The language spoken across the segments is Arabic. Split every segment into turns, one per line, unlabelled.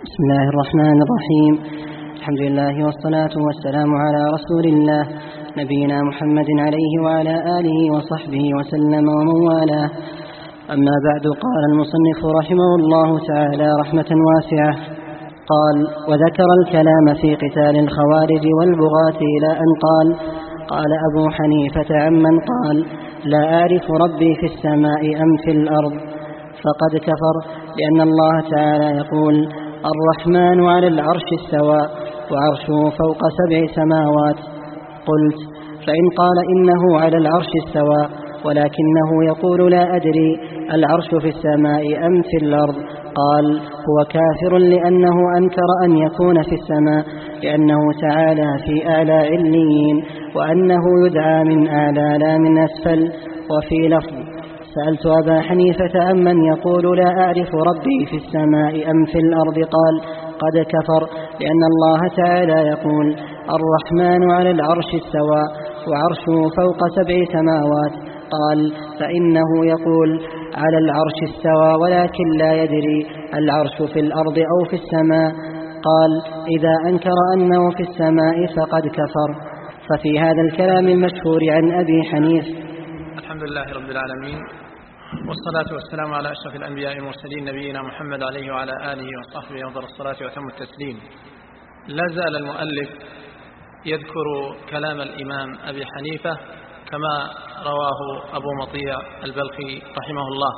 بسم الله الرحمن الرحيم. الحمد لله والصلاة والسلام على رسول الله نبينا محمد عليه وعلى آله وصحبه وسلم ومن والاه. أما بعد، قال المصنف رحمه الله تعالى رحمة واسعة، قال: وذكر الكلام في قتال الخوارج والبغاة إلى أن قال أبو حنيفة عمن قال: لا أعرف ربي في السماء أم في الأرض فقد كفر، لأن الله تعالى يقول: الرحمن على العرش استوى وعرشه فوق 7 سماوات. قلت: فإن قال إنه على العرش استوى ولكنه يقول لا أدري العرش في السماء أم في الأرض، قال: هو كافر، لأنه أنكر أن يكون في السماء، لأنه تعالى في أعلى عليين، وأنه يدعى من أعلى لا من أسفل. وفي لفظ: سألت أبا حنيفة عمن يقول لا أعرف ربي في السماء أم في الأرض، قال: قد كفر، لأن الله تعالى يقول: الرحمن على العرش استوى وعرشه فوق 7 سماوات. قال: فإنه يقول على العرش استوى ولكن لا يدري العرش في الأرض أو في السماء. قال: إذا أنكر أنه في السماء فقد كفر. ففي هذا الكلام المشهور عن أبي حنيفة.
الحمد لله رب العالمين، والصلاة والسلام على أشرف الأنبياء والمرسلين نبينا محمد عليه وعلى آله وصحبه أفضل الصلاة وأتم التسليم. لا زال المؤلف يذكر كلام الإمام أبي حنيفة كما رواه أبو مطيع البلخي رحمه الله.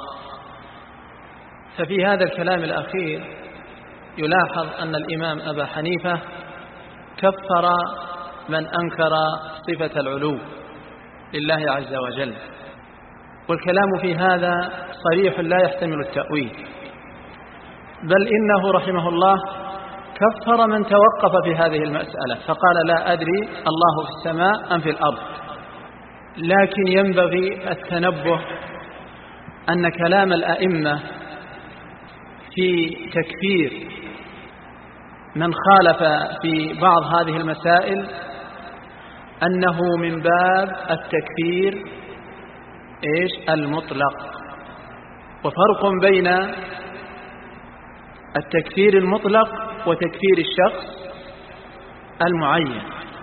ففي هذا الكلام الأخير يلاحظ أن الإمام أبا حنيفة كفر من أنكر صفة العلو لله عز وجل، والكلام في هذا صريح لا يحتمل التأويل، بل إنه رحمه الله كفر من توقف في هذه المسألة فقال: لا أدري الله في السماء أم في الأرض. لكن ينبغي التنبه أن كلام الأئمة في تكفير من خالف في بعض هذه المسائل أنه من باب التكفير المطلق، وفرق بين التكفير المطلق وتكفير الشخص المعين.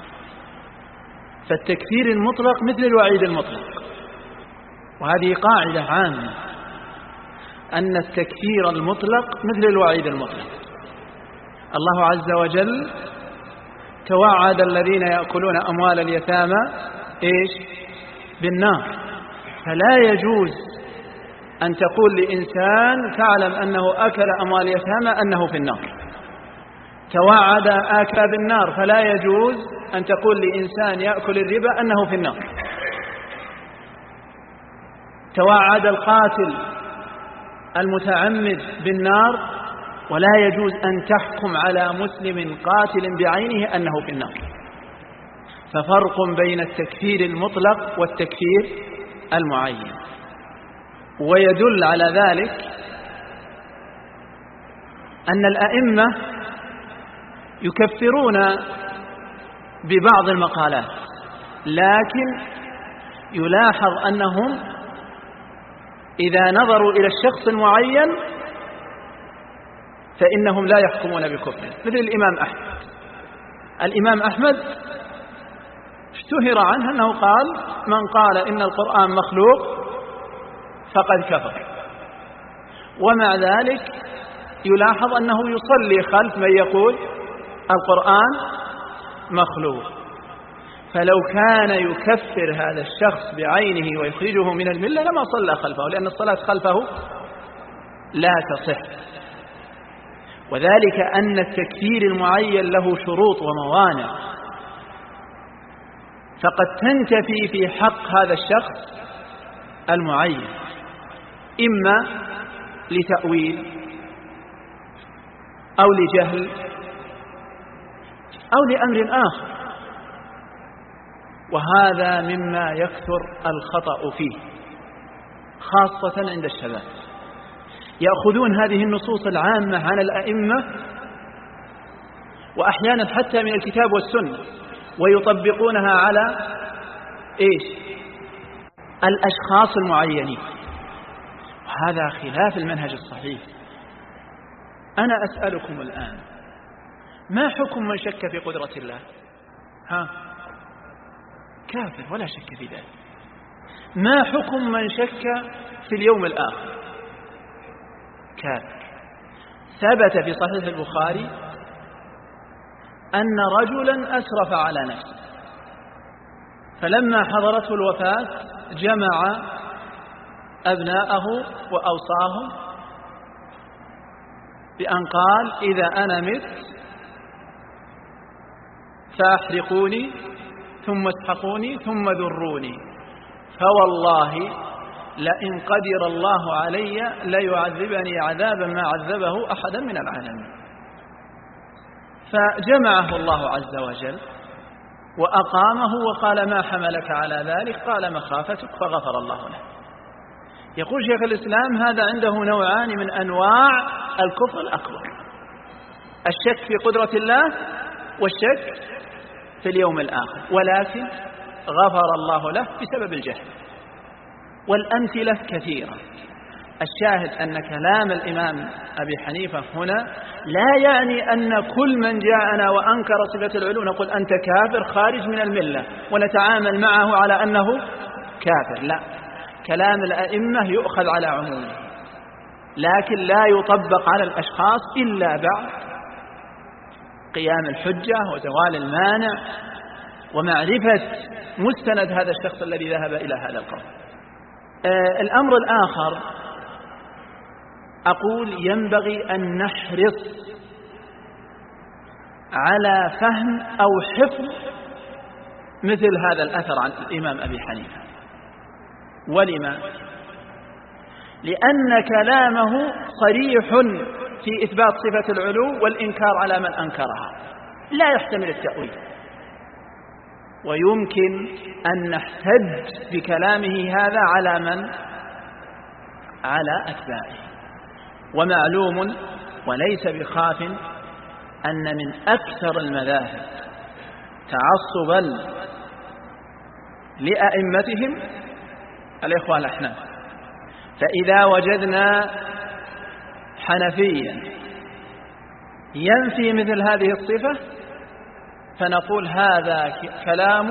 فالتكفير المطلق مثل الوعيد المطلق، وهذه قاعدة عامة أن التكفير المطلق مثل الوعيد المطلق. الله عز وجل توعد الذين يأكلون أموال اليتامى بالنار، فلا يجوز أن تقول لإنسان تعلم أنه أكل أموال اليتامى أنه في النار. توعد آكل بالنار، فلا يجوز أن تقول لإنسان يأكل الربا أنه في النار. توعد القاتل المتعمد بالنار، ولا يجوز أن تحكم على مسلم قاتل بعينه أنه في النار. ففرق بين التكفير المطلق والتكفير المعين. ويدل على ذلك أن الأئمة يكفرون ببعض المقالات، لكن يلاحظ أنهم إذا نظروا إلى الشخص المعين فإنهم لا يحكمون بكفره، مثل الإمام أحمد. الإمام أحمد اشتهر عنه أنه قال: من قال إن القرآن مخلوق فقد كفر. ومع ذلك يلاحظ أنه يصلي خلف من يقول القرآن مخلوق. فلو كان يكفر هذا الشخص بعينه ويخرجه من الملة لما صلى خلفه، لأن الصلاة خلفه لا تصح. وذلك أن التكفير المعين له شروط وموانع، فقد تنتفي في حق هذا الشخص المعين إما لتأويل أو لجهل أو لأمر آخر، وهذا مما يكثر الخطأ فيه خاصة عند الشباب. يأخذون هذه النصوص العامة عن الأئمة وأحيانا حتى من الكتاب والسنة ويطبقونها على الأشخاص المعينين، وهذا خلاف المنهج الصحيح. أنا أسألكم الآن، ما حكم من شك في قدرة الله؟ كافر ولا شك في ذلك. ما حكم من شك في اليوم الآخر؟ كافر. ثبت في صحيح البخاري أن رجلا أسرف على نفسه، فلما حضرته الوفاة جمع أبناءه وأوصاهم بأن قال: إذا أنا مت فأحرقوني ثم اسحقوني ثم ذروني، فوالله لئن قدر الله علي ليعذبني عذابا ما عذبه أحدا من العالمين. فجمعه الله عز وجل وأقامه وقال: ما حملك على ذلك؟ قال: مخافتك، فغفر الله له. يقول شيخ الإسلام: هذا عنده نوعان من أنواع الكفر الأكبر: الشك في قدرة الله والشك في اليوم الآخر، ولكن غفر الله له بسبب الجهل. والأمثلة كثيرة. الشاهد أن كلام الإمام أبي حنيفة هنا لا يعني أن كل من جاءنا وأنكر صفة العلو نقول أنت كافر خارج من الملة ونتعامل معه على أنه كافر، لا. كلام الأئمة يؤخذ على عمومه، لكن لا يطبق على الأشخاص إلا بعد قيام الحجة وزوال المانع ومعرفة مستند هذا الشخص الذي ذهب إلى هذا القول. الأمر الآخر، أقول ينبغي أن نحرص على فهم أو حفظ مثل هذا الأثر عن الإمام أبي حنيفة. ولما؟ لأن كلامه صريح في إثبات صفة العلو والإنكار على من أنكرها، لا يحتمل التأويل، ويمكن أن نحتج بكلامه هذا على من؟ على أتباعه. ومعلوم وليس بخاف أن من أكثر المذاهب تعصبا لأئمتهم الإخوة الأحناف. فإذا وجدنا حنفيا ينفي مثل هذه الصفة فنقول هذا كلام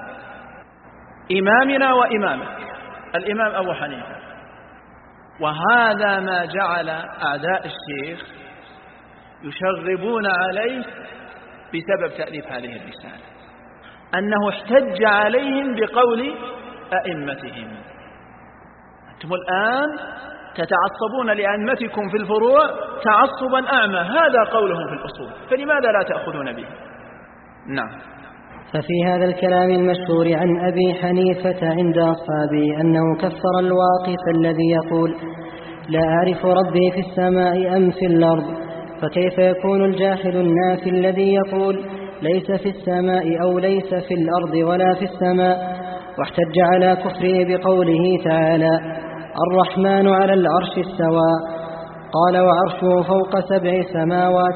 إمامنا وإمامك الإمام أبو حنيفة. وهذا ما جعل أعداء الشيخ يشغبون عليه بسبب تأليف هذه الرسالة، أنه احتج عليهم بقول أئمتهم. أنتم الآن تتعصبون لأئمتكم في الفروع تعصبا أعمى، هذا قولهم في الأصول، فلماذا لا تأخذون به؟ نعم.
ففي هذا الكلام المشهور عن أبي حنيفة عند أصحابه أنه كفر الواقف الذي يقول: لا أعرف ربي في السماء أم في الأرض، فكيف يكون الجاحد النافي الذي يقول ليس في السماء أو ليس في الأرض ولا في السماء؟ واحتج على كفره بقوله تعالى: الرحمن على العرش استوى، قال: وعرشه فوق 7 سماوات.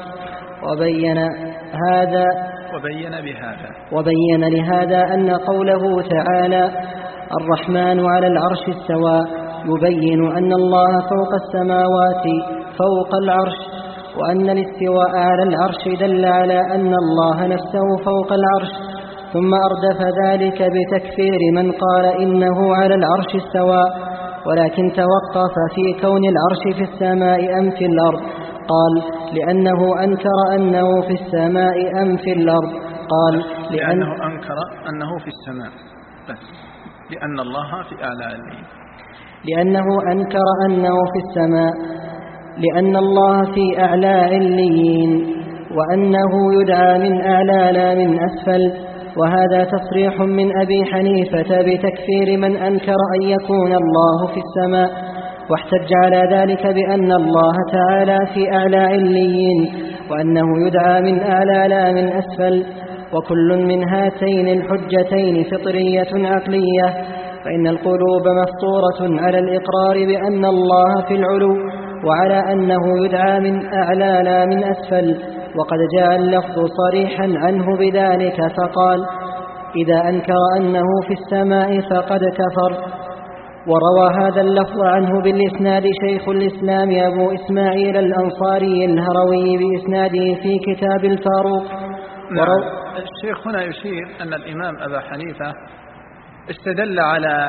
وبين لهذا أن قوله تعالى الرحمن على العرش استوى يبين أن الله فوق السماوات فوق العرش، وأن الاستواء على العرش دل على أن الله نفسه فوق العرش. ثم أردف ذلك بتكفير من قال إنه على العرش استوى، ولكن توقف في كون العرش في السماء أم في الأرض. قال: لأنه أنكر أنه في السماء أم في الأرض. قال:
لأنه أنكر أنه في السماء، بس لأن الله في أعلى عليين.
لأنه أنكر أنه في السماء لأن الله في أعلى عليين، وأنه يدعى من أعلى لا من أسفل. وهذا تصريح من أبي حنيفة بتكفير من أنكر أن يكون الله في السماء، واحتج على ذلك بأن الله تعالى في أعلى عليين، وأنه يدعى من أعلى لا من أسفل. وكل من هاتين الحجتين فطرية عقلية، فإن القلوب مفطورة على الإقرار بأن الله في العلو، وعلى أنه يدعى من أعلى لا من أسفل. وقد جاء اللفظ صريحا عنه بذلك، فقال: إذا أنكر أنه في السماء فقد كفر. وروى هذا اللفظ عنه بالإسناد شيخ الإسلام أبو إسماعيل الأنصاري الهروي بإسناده في كتاب الفاروق.
الشيخ هنا يشير أن الإمام أبا حنيفة استدل على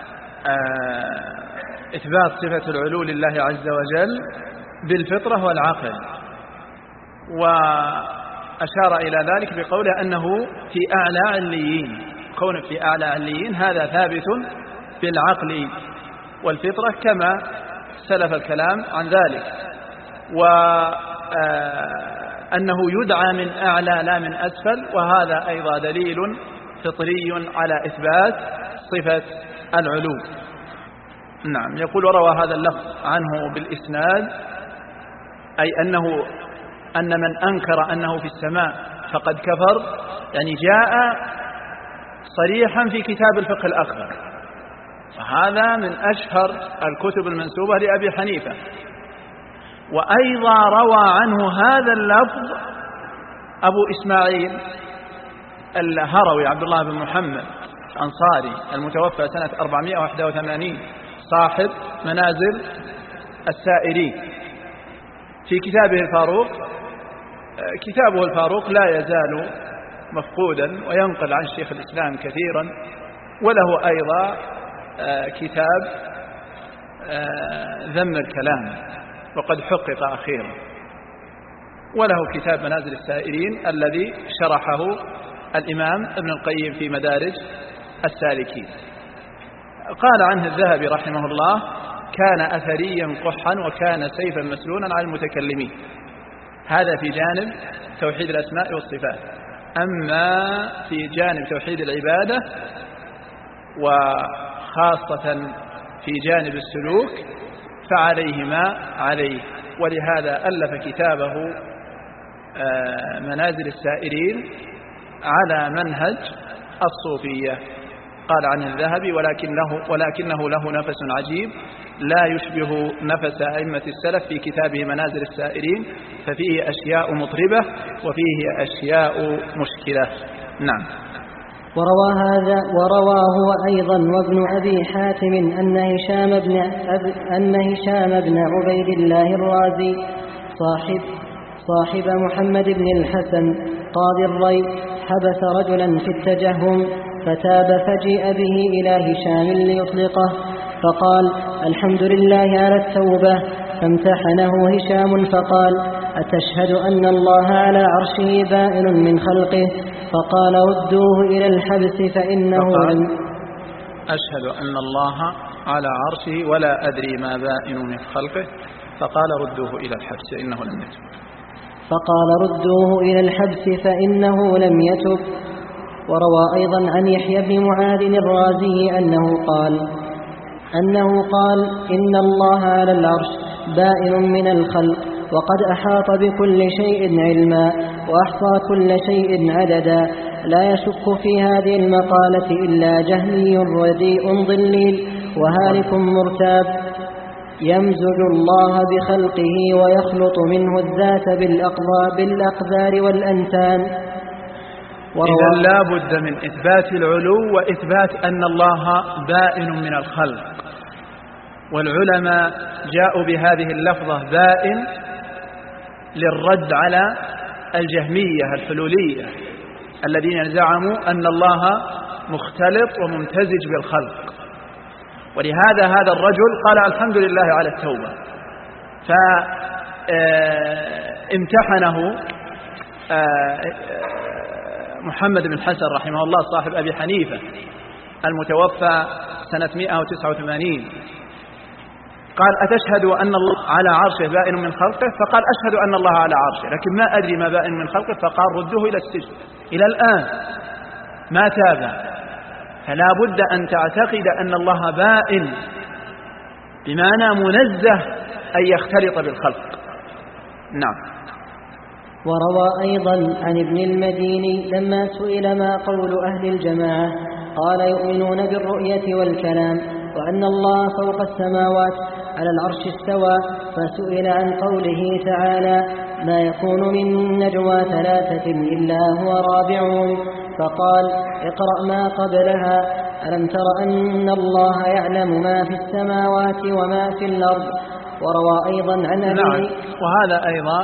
إثبات صفة العلو لله عز وجل بالفطرة والعقل، وأشار إلى ذلك بقوله أنه في أعلى عليين. كونه في أعلى عليين هذا ثابت بالعقل والفطرة كما سلف الكلام عن ذلك، وأنه يدعى من أعلى لا من أسفل، وهذا أيضا دليل فطري على إثبات صفة العلو. نعم. يقول وروى هذا اللفظ عنه بالإسناد، أي أن من أنكر أنه في السماء فقد كفر، يعني جاء صريحا في كتاب الفقه الأكبر، فهذا من أشهر الكتب المنسوبة لأبي حنيفة. وأيضا روى عنه هذا اللفظ أبو إسماعيل الهروي عبد الله بن محمد الأنصاري المتوفى سنة 481 صاحب منازل السائرين في كتابه الفاروق. كتابه الفاروق لا يزال مفقودا وينقل عن شيخ الإسلام كثيرا، وله أيضا كتاب ذم الكلام وقد حقق أخيرا، وله كتاب منازل السائرين الذي شرحه الإمام ابن القيم في مدارج السالكين. قال عنه الذهبي رحمه الله: كان أثريا قحا وكان سيفا مسلونا على المتكلمين. هذا في جانب توحيد الأسماء والصفات. أما في جانب توحيد العبادة وخاصة في جانب السلوك فعليه ما عليه، ولهذا ألف كتابه منازل السائرين على منهج الصوفية. قال عن الذهبي: ولكنه له نفس عجيب لا يشبه نفس أئمة السلف في كتابه منازل السائرين، ففيه أشياء مطربة وفيه أشياء مشكلة. نعم.
وروى هو أيضا وابن أبي حاتم أن هشام بن عبيد الله الرازي صاحب محمد بن الحسن قاضي الري حبس رجلا في التجهم فتاب، فجيء به إلى هشام ليطلقه، فقال: الحمد لله على التوبة. فامتحنه هشام فقال: أتشهد أن الله على عرشه بائن من خلقه؟ فقال: ردوه إلى الحبس فإنه لم
أشهد أن الله على عرشه ولا أدري ما بائن من خلقه. فقال: ردوه إلى الحبس فإنه لم يتب.
فقال: ردوه إلى الحبس فإنه لم يتب. وروى أيضا عن يحيى بن معاذ الرازي أنه قال: إن الله على العرش بائن من الخلق، وقد أحاط بكل شيء علما، وأحصى كل شيء عددا، لا يشك في هذه المقالة إلا جهمي رديء ضليل وهالك مرتاب، يمزج الله بخلقه ويخلط منه الذات بالأقدار والأنتان.
إذن لا بد من إثبات العلو وإثبات أن الله بائن من الخلق. والعلماء جاءوا بهذه اللفظة بائن للرد على الجهمية الحلولية الذين زعموا أن الله مختلط وممتزج بالخلق. ولهذا هذا الرجل قال: الحمد لله على التوبة. فامتحنه محمد بن الحسن رحمه الله صاحب أبي حنيفة المتوفى سنة 189، قال: أتشهد أن الله على عرشه بائن من خلقه؟ فقال: أشهد أن الله على عرشه، لكن ما أدري ما بائن من خلقه. فقال: ردوه إلى السجن. إلى الآن ما تاب. فلا بد أن تعتقد أن الله بائن بمعنى منزه أن يختلط بالخلق. نعم.
وروى أيضا عن ابن المديني لما سئل ما قول أهل الجماعة قال: يؤمنون بالرؤية والكلام، وأن الله فوق السماوات على العرش استوى، فسئل عن قوله تعالى: ما يكون من نجوى ثلاثة إلا هو رابعهم، فقال: اقرأ ما قبلها: ألم تر أن الله يعلم ما في السماوات وما في الأرض. وروى أيضا عن أبي.
نعم. وهذا أيضا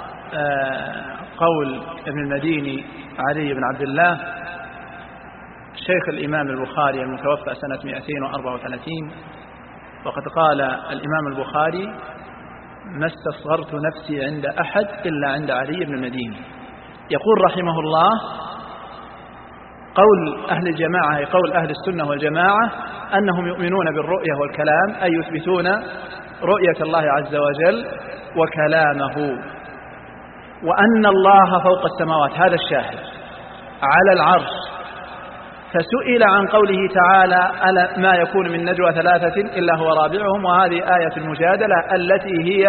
قول ابن المديني علي بن عبد الله شيخ الإمام البخاري المتوفى سنة 234. وقد قال الإمام البخاري: ما استصغرت نفسي عند أحد إلا عند علي بن المديني. يقول رحمه الله: قول أهل الجماعة، قول أهل السنة والجماعة، أنهم يؤمنون بالرؤية والكلام، أي يثبتون رؤية الله عز وجل وكلامه، وأن الله فوق السماوات، هذا الشاهد، على العرش. فسئل عن قوله تعالى: ما يكون من نجوى ثلاثة إلا هو رابعهم، وهذه آية المجادلة التي هي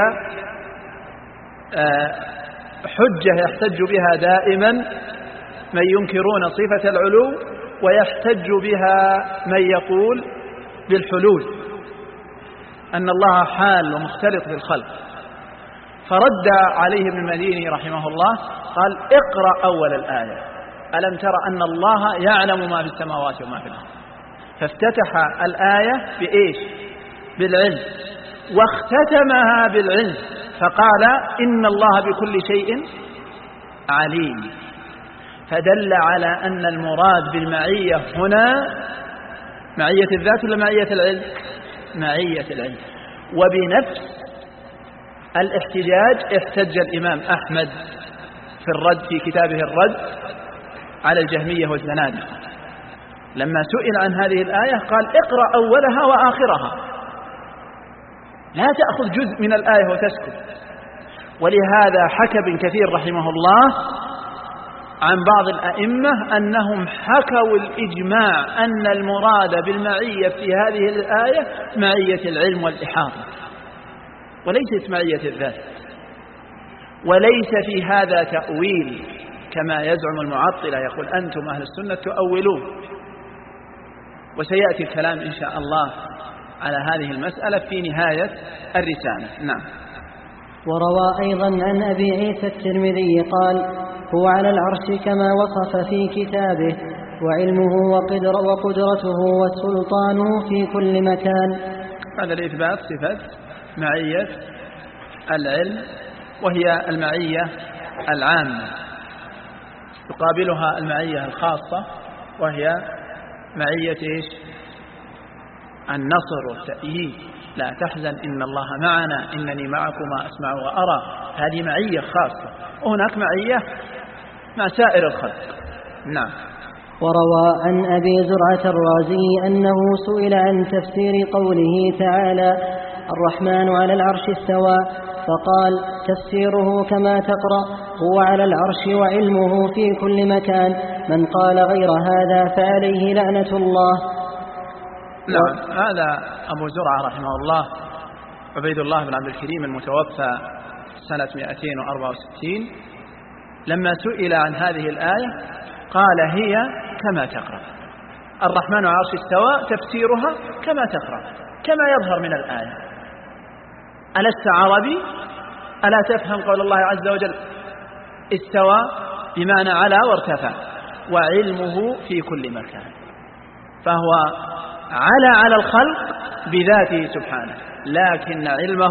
حجة يحتج بها دائما من ينكرون صفة العلو، ويحتج بها من يقول بالحلول، أن الله حال ومختلط بالخلق. فرد عليه ابن المديني رحمه الله قال: اقرأ أول الآية: ألم تر أن الله يعلم ما في السماوات وما في الأرض. فافتتح الآية بإيش؟ بالعلم، واختتمها بالعلم، فقال: إن الله بكل شيء عليم. فدل على أن المراد بالمعية هنا معية الذات ولا معية العلم؟ معية العلم. وبنفس الاحتجاج احتج الإمام أحمد في الرد، في كتابه الرد على الجهمية والزنادقة، لما سئل عن هذه الآية قال: اقرأ أولها وآخرها، لا تأخذ جزء من الآية وتسكت. ولهذا حكى ابن كثير رحمه الله عن بعض الأئمة أنهم حكوا الإجماع أن المراد بالمعية في هذه الآية معية العلم والإحاطة، وليست معية الذات. وليس في هذا تأويل كما يزعم المعطلة، يقول أنتم أهل السنة تؤولون. وسيأتي الكلام إن شاء الله على هذه المسألة في نهاية الرسالة. نعم.
وروى أيضا عن أبي عيسى الترمذي قال: هو على العرش كما وصف في كتابه، وعلمه وقدرته وسلطانه في كل مكان.
هذا لإثبات صفة معية العلم، وهي المعية العامة، يقابلها المعية الخاصة، وهي معية النصر والتأييد. لا تحزن إن الله معنا إنني معكما أسمع وأرى. هذه معية خاصة، وهناك معية مع سائر الخلق. نعم.
وروى عن أبي زرعة الرازي أنه سئل عن تفسير قوله تعالى: الرحمن على العرش استوى، فقال: تفسيره كما تقرأ: هو على العرش وعلمه في كل مكان. من قال غير هذا فعليه لعنة الله.
نعم. هذا أبو زرعة رحمه الله عبيد الله بن عبد الكريم المتوفى سنة 264، لما سئل عن هذه الآية قال: هي كما تقرأ، الرحمن على العرش استوى، تفسيرها كما تقرأ، كما يظهر من الآية. ألست عربي؟ ألا تفهم قول الله عز وجل: استوى بمعنى على وارتفع، وعلمه في كل مكان. فهو على الخلق بذاته سبحانه، لكن علمه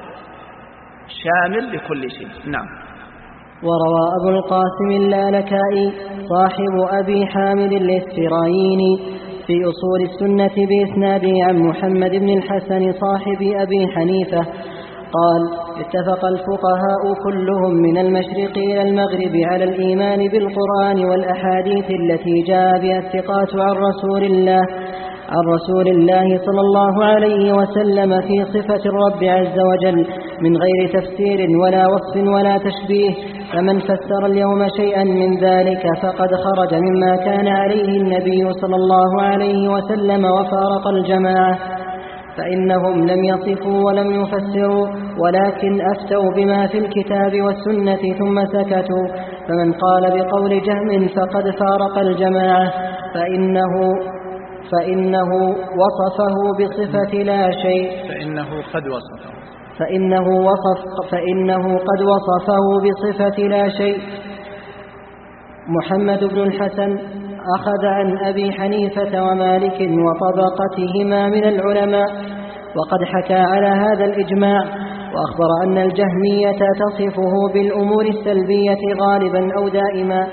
شامل لكل شيء. نعم.
وروى أبو القاسم اللالكائي صاحب أبي حامد الإسفرايني في أصول السنة بإسناده عن محمد بن الحسن صاحب أبي حنيفة قال: اتفق الفقهاء كلهم من المشرق إلى المغرب على الإيمان بالقرآن والأحاديث التي جاء بها الثقات عن رسول الله صلى الله عليه وسلم في صفة الرب عز وجل من غير تفسير ولا وصف ولا تشبيه. فمن فسر اليوم شيئا من ذلك فقد خرج مما كان عليه النبي صلى الله عليه وسلم وفارق الجماعة، فإنهم لم يصفوا ولم يفسروا، ولكن أفتوا بما في الكتاب والسنة ثم سكتوا. فمن قال بقول جهم فقد فارق الجماعة، فإنه وصفه بصفة لا شيء،
فإنه قد وصفه
فإنه قد وصفه بصفة لا شيء. محمد بن الحسن أخذ عن أبي حنيفة ومالك وطبقتهما من العلماء، وقد حكى على هذا الإجماع، وأخبر أن الجهمية تصفه بالأمور السلبية غالبا أو دائما.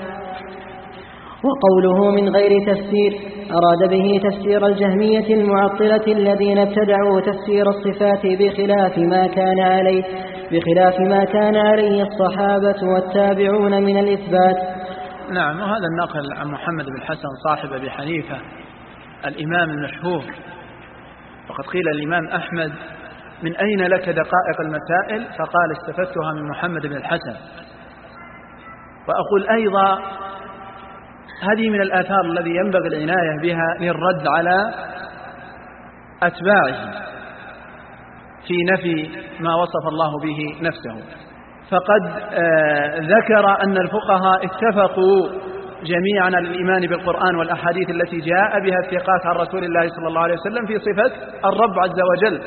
وقوله من غير تفسير أراد به تفسير الجهمية المعطلة الذين ابتدعوا تفسير الصفات بخلاف ما كان عليه الصحابة والتابعون من الإثبات.
نعم، وهذا النقل عن محمد بن الحسن صاحب أبي حنيفة الإمام المشهور. وقد قيل الإمام أحمد: من أين لك دقائق المسائل؟ فقال: استفدتها من محمد بن الحسن. وأقول أيضا هذه من الآثار الذي ينبغي العناية بها للرد على أتباعه في نفي ما وصف الله به نفسه. فقد ذكر أن الفقهاء اتفقوا جميعا على الإيمان بالقرآن والأحاديث التي جاء بها الثقات عن رسول الله صلى الله عليه وسلم في صفة الرب عز وجل.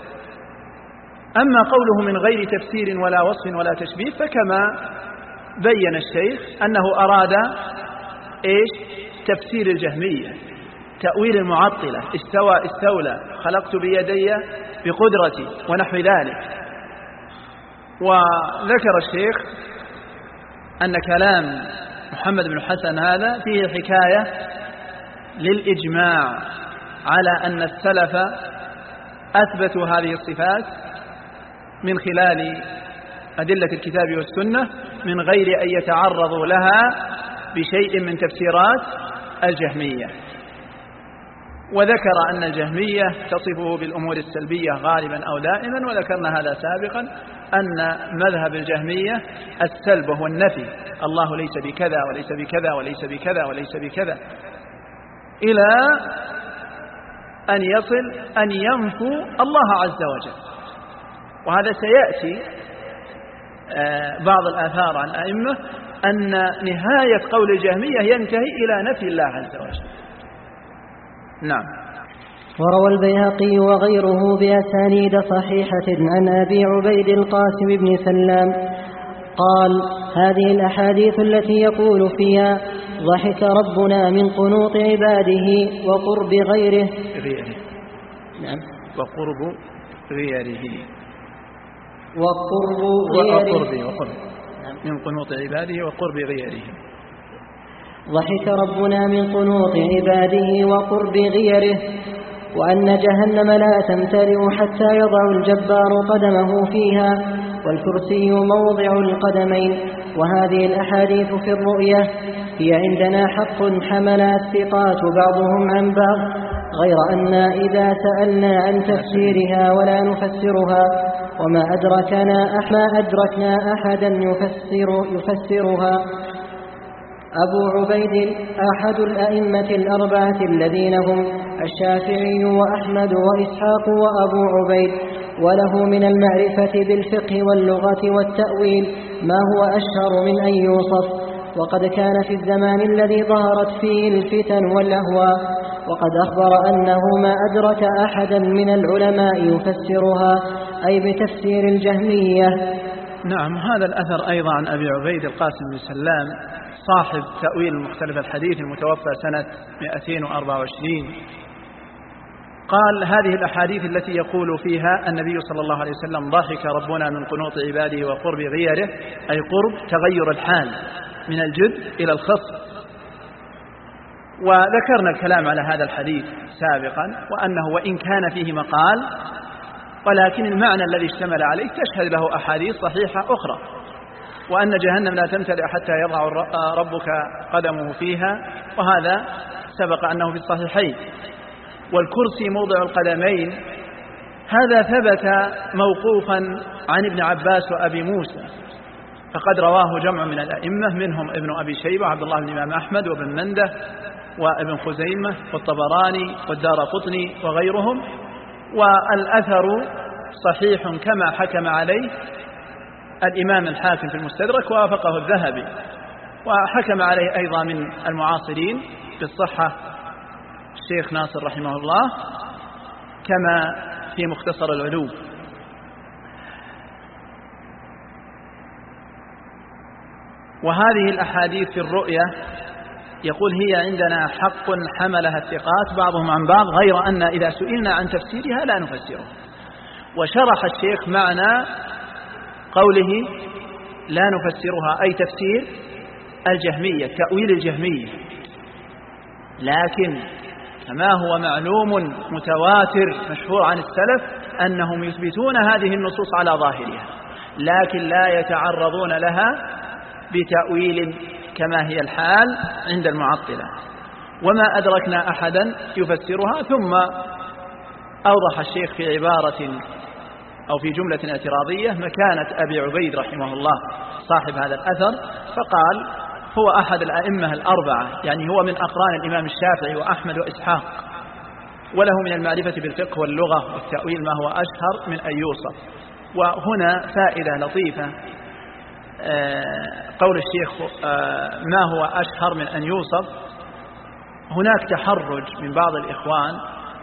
أما قوله من غير تفسير ولا وصف ولا تشبيه، فكما بين الشيخ أنه أراد تفسير الجهمية، تأويل المعطلة، استولى، خلقت بيدي بقدرتي ونحو ذلك. وذكر الشيخ أن كلام محمد بن الحسن هذا فيه حكاية للإجماع على أن السلف أثبتوا هذه الصفات من خلال أدلة الكتاب والسنة من غير أن يتعرضوا لها بشيء من تفسيرات الجهمية. وذكر أن الجهمية تصفه بالأمور السلبية غالبا أو دائما، وذكرنا هذا سابقا أن مذهب الجهمية السلب وهو النفي، الله ليس بكذا وليس بكذا وليس بكذا وليس بكذا، إلى أن يصل أن ينفوا الله عز وجل. وهذا سيأتي بعض الآثار عن أئمة أن نهاية قول الجهمية ينتهي إلى نفي الله عز وجل. نعم.
وروى البيهقي وغيره بأسانيد صحيحة عن أبي عبيد القاسم بن سلام قال: هذه الأحاديث التي يقول فيها ضحك ربنا من قنوط عباده وقرب غيره.
نعم. وقرب غيره. من قنوط عباده وقرب غيره.
ضحك ربنا من قنوط عباده وقرب غيره، وأن جهنم لا تمتلئ حتى يضع الجبار قدمه فيها، والكرسي موضع القدمين. وهذه الأحاديث في الرؤية هي عندنا حق حملها الثقات بعضهم عن بعض، غير أننا إذا سألنا عن تفسيرها ولا نفسرها، وما أدركنا أحدا يفسرها. أبو عبيد أحد الأئمة الأربعة الذين هم الشافعي وأحمد وإسحاق وأبو عبيد، وله من المعرفة بالفقه واللغة والتأويل ما هو أشهر من أن يوصف. وقد كان في الزمان الذي ظهرت فيه الفتن والأهواء، وقد أخبر أنه ما أدرك أحدا من العلماء يفسرها، أي بتفسير الجهمية.
نعم. هذا الأثر أيضا عن أبي عبيد القاسم بن سلام صاحب تأويل مختلف الحديث المتوفى سنة 224 قال: هذه الأحاديث التي يقول فيها النبي صلى الله عليه وسلم ضحك ربنا من قنوط عباده وقرب غيره، أي قرب تغير الحال من الجد إلى الخصم. وذكرنا الكلام على هذا الحديث سابقا، وأنه وإن كان فيه مقال ولكن المعنى الذي اشتمل عليه تشهد له أحاديث صحيحة أخرى، وأن جهنم لا تمتلئ حتى يضع ربك قدمه فيها، وهذا سبق أنه في الصحيحين. والكرسي موضع القدمين هذا ثبت موقوفا عن ابن عباس وأبي موسى، فقد رواه جمع من الأئمة منهم ابن أبي شيبة عبد الله بن الإمام أحمد وابن منده وابن خزيمة والطبراني والدارقطني وغيرهم. والأثر صحيح كما حكم عليه الإمام الحاكم في المستدرك ووافقه الذهبي، وحكم عليه أيضا من المعاصرين بالصحة الشيخ ناصر رحمه الله كما في مختصر العلوم. وهذه الأحاديث في الرؤية يقول هي عندنا حق حملها الثقات بعضهم عن بعض، غير أن إذا سئلنا عن تفسيرها لا نفسرها. وشرح الشيخ معنى قوله لا نفسرها أي تفسير الجهمية، تأويل الجهمية. لكن كما هو معلوم متواتر مشهور عن السلف أنهم يثبتون هذه النصوص على ظاهرها، لكن لا يتعرضون لها بتأويل كما هي الحال عند المعطلة. وما أدركنا أحدا يفسرها. ثم أوضح الشيخ في عبارة أو في جملة اعتراضية مكانة أبي عبيد رحمه الله صاحب هذا الأثر، فقال هو أحد الأئمة الأربعة، يعني هو من أقران الإمام الشافعي وأحمد وإسحاق، وله من المعرفة بالفقه واللغة والتأويل ما هو أشهر من أن يوصف. وهنا فائدة لطيفة، قول الشيخ ما هو أشهر من أن يوصف، هناك تحرج من بعض الإخوان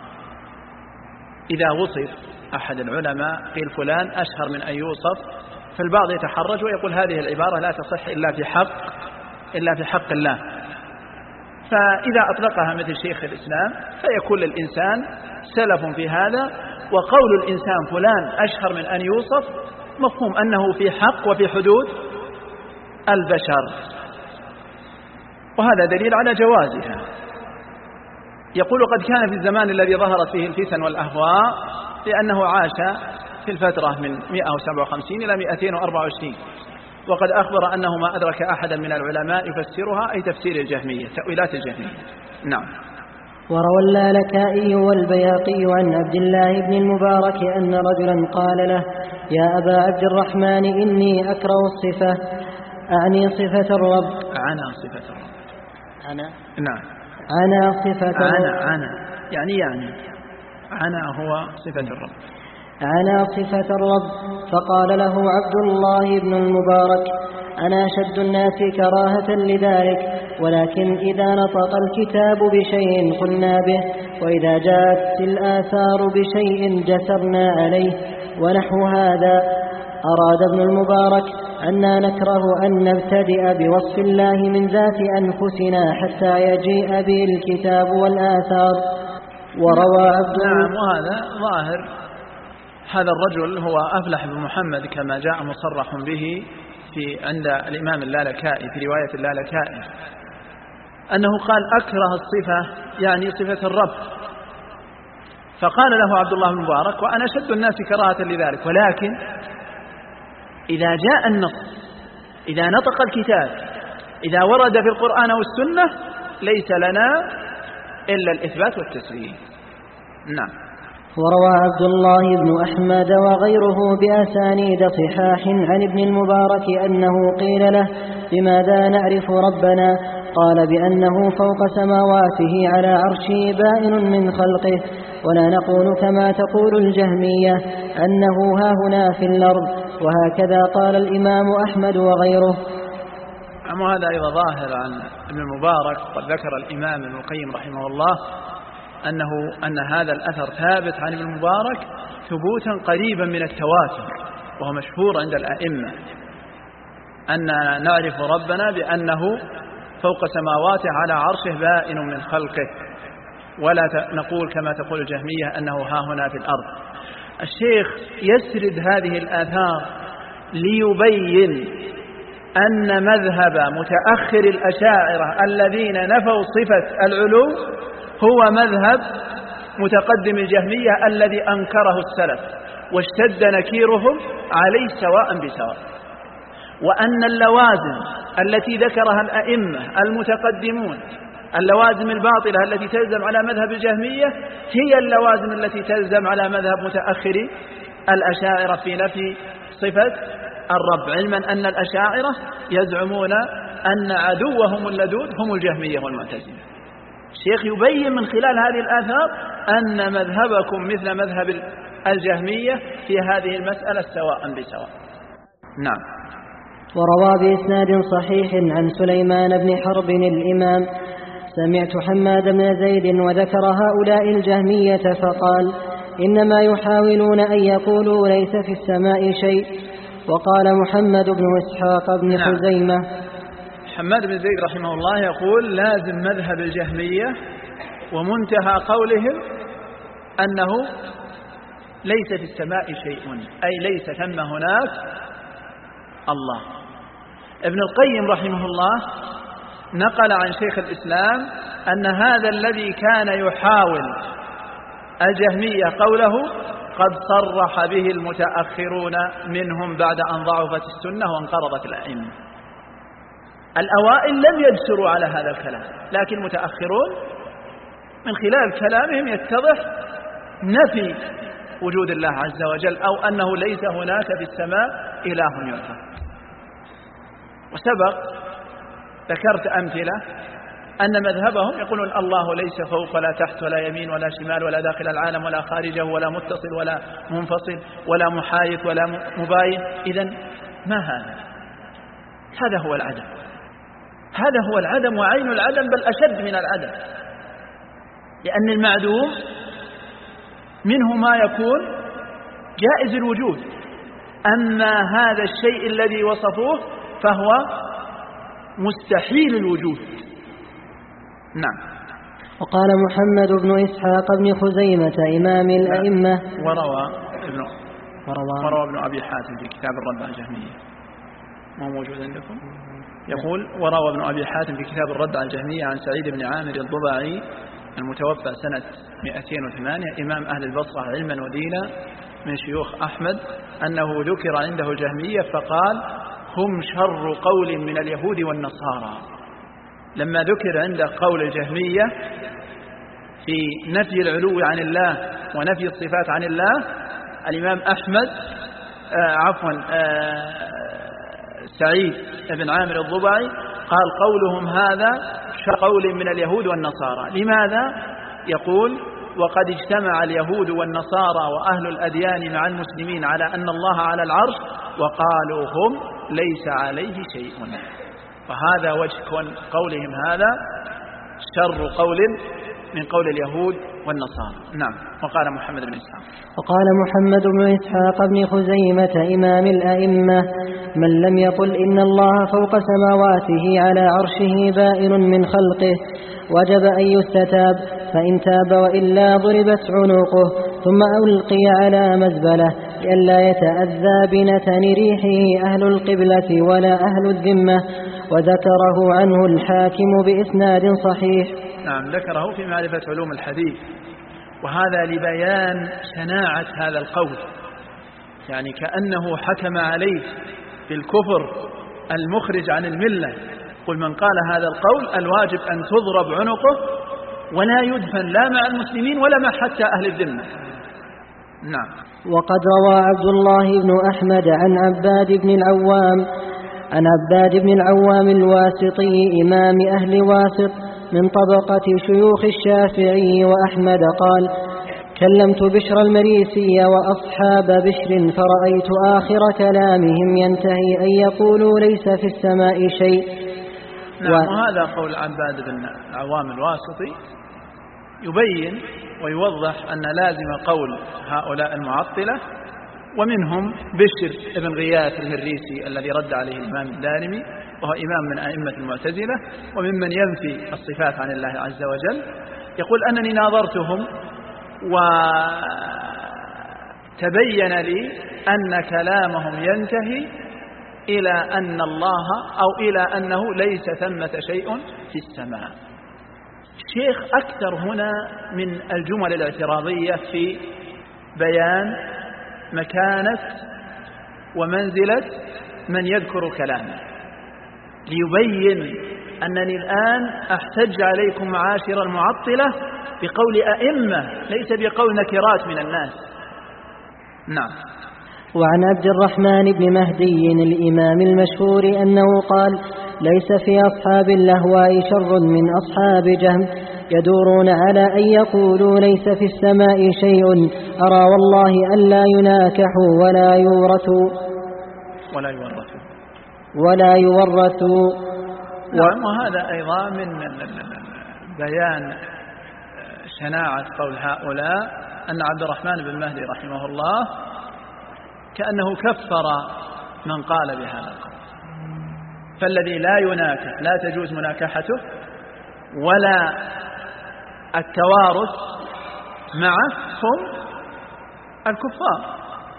إذا وصف أحد العلماء قيل فلان أشهر من أن يوصف، فالبعض يتحرج ويقول هذه العبارة لا تصح إلا في حق الله. فإذا أطلقها مثل شيخ الإسلام فيكون للإنسان سلف في هذا، وقول الإنسان فلان أشهر من أن يوصف مفهوم أنه في حق وفي حدود البشر، وهذا دليل على جوازها. يقول قد كان في الزمان الذي ظهرت فيه الفتن والأهواء، لأنه عاش في الفترة من 157 إلى 224، وقد أخبر أنه ما أدرك أحدا من العلماء يفسرها أي تفسير الجهمية، تأويلات الجهمية. نعم.
وروى اللالكائي والبياقي عن عبد الله بن المبارك أن رجلا قال له يا أبا عبد الرحمن إني أكره الصفة، أعني صفة الرب.
عنا صفة الرب. نعم.
عنا صفة الرب.
يعني عنا هو صفة الرب.
عنا صفة الرب. فقال له عبد الله بن المبارك أنا أشد الناس كراهة لذلك، ولكن إذا نطق الكتاب بشيء قلنا به، وإذا جاءت الآثار بشيء جسرنا عليه، ونحو هذا. أراد ابن المبارك أننا نكره أن نبتدئ بوصف الله من ذات أنفسنا حتى يجيء به الكتاب والآثار. وروى عبد
نعم. وهذا ظاهر هذا الرجل هو أفلح بن محمد كما جاء مصرح به عند الإمام اللالكائي في رواية اللالكائي، أنه قال أكره الصفة يعني صفة الرب. فقال له عبد الله بن مبارك وأنا أشد الناس كراهة لذلك، ولكن إذا جاء النص، إذا نطق الكتاب، إذا ورد في القرآن والسنة ليس لنا إلا الإثبات والتسليم. نعم.
وروى عبد الله بن أحمد وغيره بأسانيد صحاح عن ابن المبارك أنه قيل له لماذا نعرف ربنا؟ قال بأنه فوق سماواته على عرشه بائن من خلقه، ولا نقول كما تقول الجهمية أنه هاهنا في الأرض، وهكذا قال الإمام أحمد وغيره.
أما هذا أيضا ظاهر عن ابن المبارك، قد ذكر الإمام ابن القيم رحمه الله أن هذا الأثر ثابت عن ابن المبارك ثبوتا قريبا من التواتر، وهو مشهور عند الأئمة أن نعرف ربنا بأنه فوق سماواته على عرشه بائن من خلقه، ولا نقول كما تقول الجهمية أنه هاهنا في الأرض. الشيخ يسرد هذه الآثار ليبين أن مذهب متأخر الأشاعرة الذين نفوا صفة العلو هو مذهب متقدم الجهمية الذي أنكره السلف واشتد نكيرهم عليه سواء بسواء، وأن اللوازم التي ذكرها الأئمة المتقدمون، اللوازم الباطلة التي تلزم على مذهب الجهمية هي اللوازم التي تلزم على مذهب متأخر الأشاعرة في نفي صفة الرب، علما أن الأشاعرة يزعمون أن عدوهم اللدود هم الجهمية والمعتزلة. الشيخ يبين من خلال هذه الآثار أن مذهبكم مثل مذهب الجهمية في هذه المسألة سواء بسواء. نعم.
وروى بإسناد صحيح عن سليمان بن حرب الإمام سمعت حماد بن زيد وذكر هؤلاء الجهمية فقال إنما يحاولون أن يقولوا ليس في السماء شيء. وقال محمد بن إسحاق بن خزيمة
حماد بن زيد رحمه الله يقول لازم مذهب الجهمية ومنتهى قولهم أنه ليس في السماء شيء، أي ليس ثم هناك الله. ابن القيم رحمه الله نقل عن شيخ الإسلام أن هذا الذي كان يحاول الجهمية قوله قد صرح به المتأخرون منهم بعد أن ضعفت السنة وانقرضت الأئمة. الأوائل لم يجسروا على هذا الكلام، لكن المتأخرون من خلال كلامهم يتضح نفي وجود الله عز وجل، أو أنه ليس هناك في السماء إله يعبد. وسبق ذكرت أمثلة أن مذهبهم يقولون الله ليس فوق ولا تحت ولا يمين ولا شمال ولا داخل العالم ولا خارجه ولا متصل ولا منفصل ولا محايد ولا مباين. إذن ما هذا؟ هذا هو العدم، هذا هو العدم وعين العدم، بل أشد من العدم، لأن المعدوم منه ما يكون جائز الوجود، أما هذا الشيء الذي وصفوه فهو مستحيل الوجود. نعم.
وقال محمد بن إسحاق بن خزيمة إمام الأئمة
وروى ابن أبي حاتم في كتاب الرد على الجهمية، ما موجود عندكم؟ يقول وروى ابن أبي حاتم في كتاب الرد على الجهمية عن سعيد بن عامر الضبعي المتوفى سنة 208 إمام أهل البصرة علما ودينا من شيوخ أحمد، أنه ذكر عنده الجهمية فقال هم شر قول من اليهود والنصارى. لما ذكر عنده قول الجهمية في نفي العلو عن الله ونفي الصفات عن الله، الإمام أحمد سعيد بن عامر الضبعي قال قولهم هذا شر قول من اليهود والنصارى. لماذا؟ يقول وقد اجتمع اليهود والنصارى وأهل الأديان مع المسلمين على أن الله على العرش وقالوا هم ليس عليه شيء، فهذا وجه قولهم هذا شر قول من قول اليهود والنصارى. نعم. وقال محمد بن إسحاق
بن خزيمة إمام الأئمة من لم يقل إن الله فوق سماواته على عرشه بائن من خلقه وجب أن يستتاب، فإن تاب وإلا ضربت عنقه ثم ألقي على مزبلة لئلا يتأذى بنتن ريحه أهل القبلة ولا أهل الذمة. وذكره عنه الحاكم بإسناد صحيح.
نعم، ذكره في معرفة علوم الحديث، وهذا لبيان شناعة هذا القول، يعني كأنه حكم عليه بالكفر المخرج عن الملة. قل من قال هذا القول الواجب أن تضرب عنقه ولا يدفن لا مع المسلمين ولا مع حتى أهل الذمة. نعم.
وقد روى عبد الله بن أحمد عن عباد بن العوام الواسطي إمام أهل واسط من طبقة شيوخ الشافعي وأحمد قال كلمت بشر المريسي وأصحاب بشر فرأيت آخر كلامهم ينتهي أن يقولوا ليس في السماء شيء.
نعم. وهذا قول عباد بن العوام الواسطي يبين ويوضح أن لازم قول هؤلاء المعطلة، ومنهم بشر بن غياث المريسي الذي رد عليه الإمام الدارمي وهو إمام من أئمة المعتزلة وممن ينفي الصفات عن الله عز وجل، يقول أنني ناظرتهم وتبين لي أن كلامهم ينتهي إلى أن الله أو إلى أنه ليس ثمة شيء في السماء. الشيخ أكثر هنا من الجمل الاعتراضية في بيان مكانة ومنزلة من يذكر كلامه، ليبين أنني الآن أحتج عليكم معاشر المعطلة بقول أئمة ليس بقول نكرات من الناس. نعم.
وعن عبد الرحمن بن مهدي الإمام المشهور أنه قال ليس في أصحاب اللهواء شر من أصحاب جهم يدورون على أن يقولوا ليس في السماء شيء أرى والله أن لا يناكحوا ولا يورثوا.
وهذا أيضا من بيان شناعة قول هؤلاء أن عبد الرحمن بن مهدي رحمه الله كأنه كفر من قال بهذا القول، فالذي لا يناكح لا تجوز مناكحته ولا التوارث معه هم الكفار.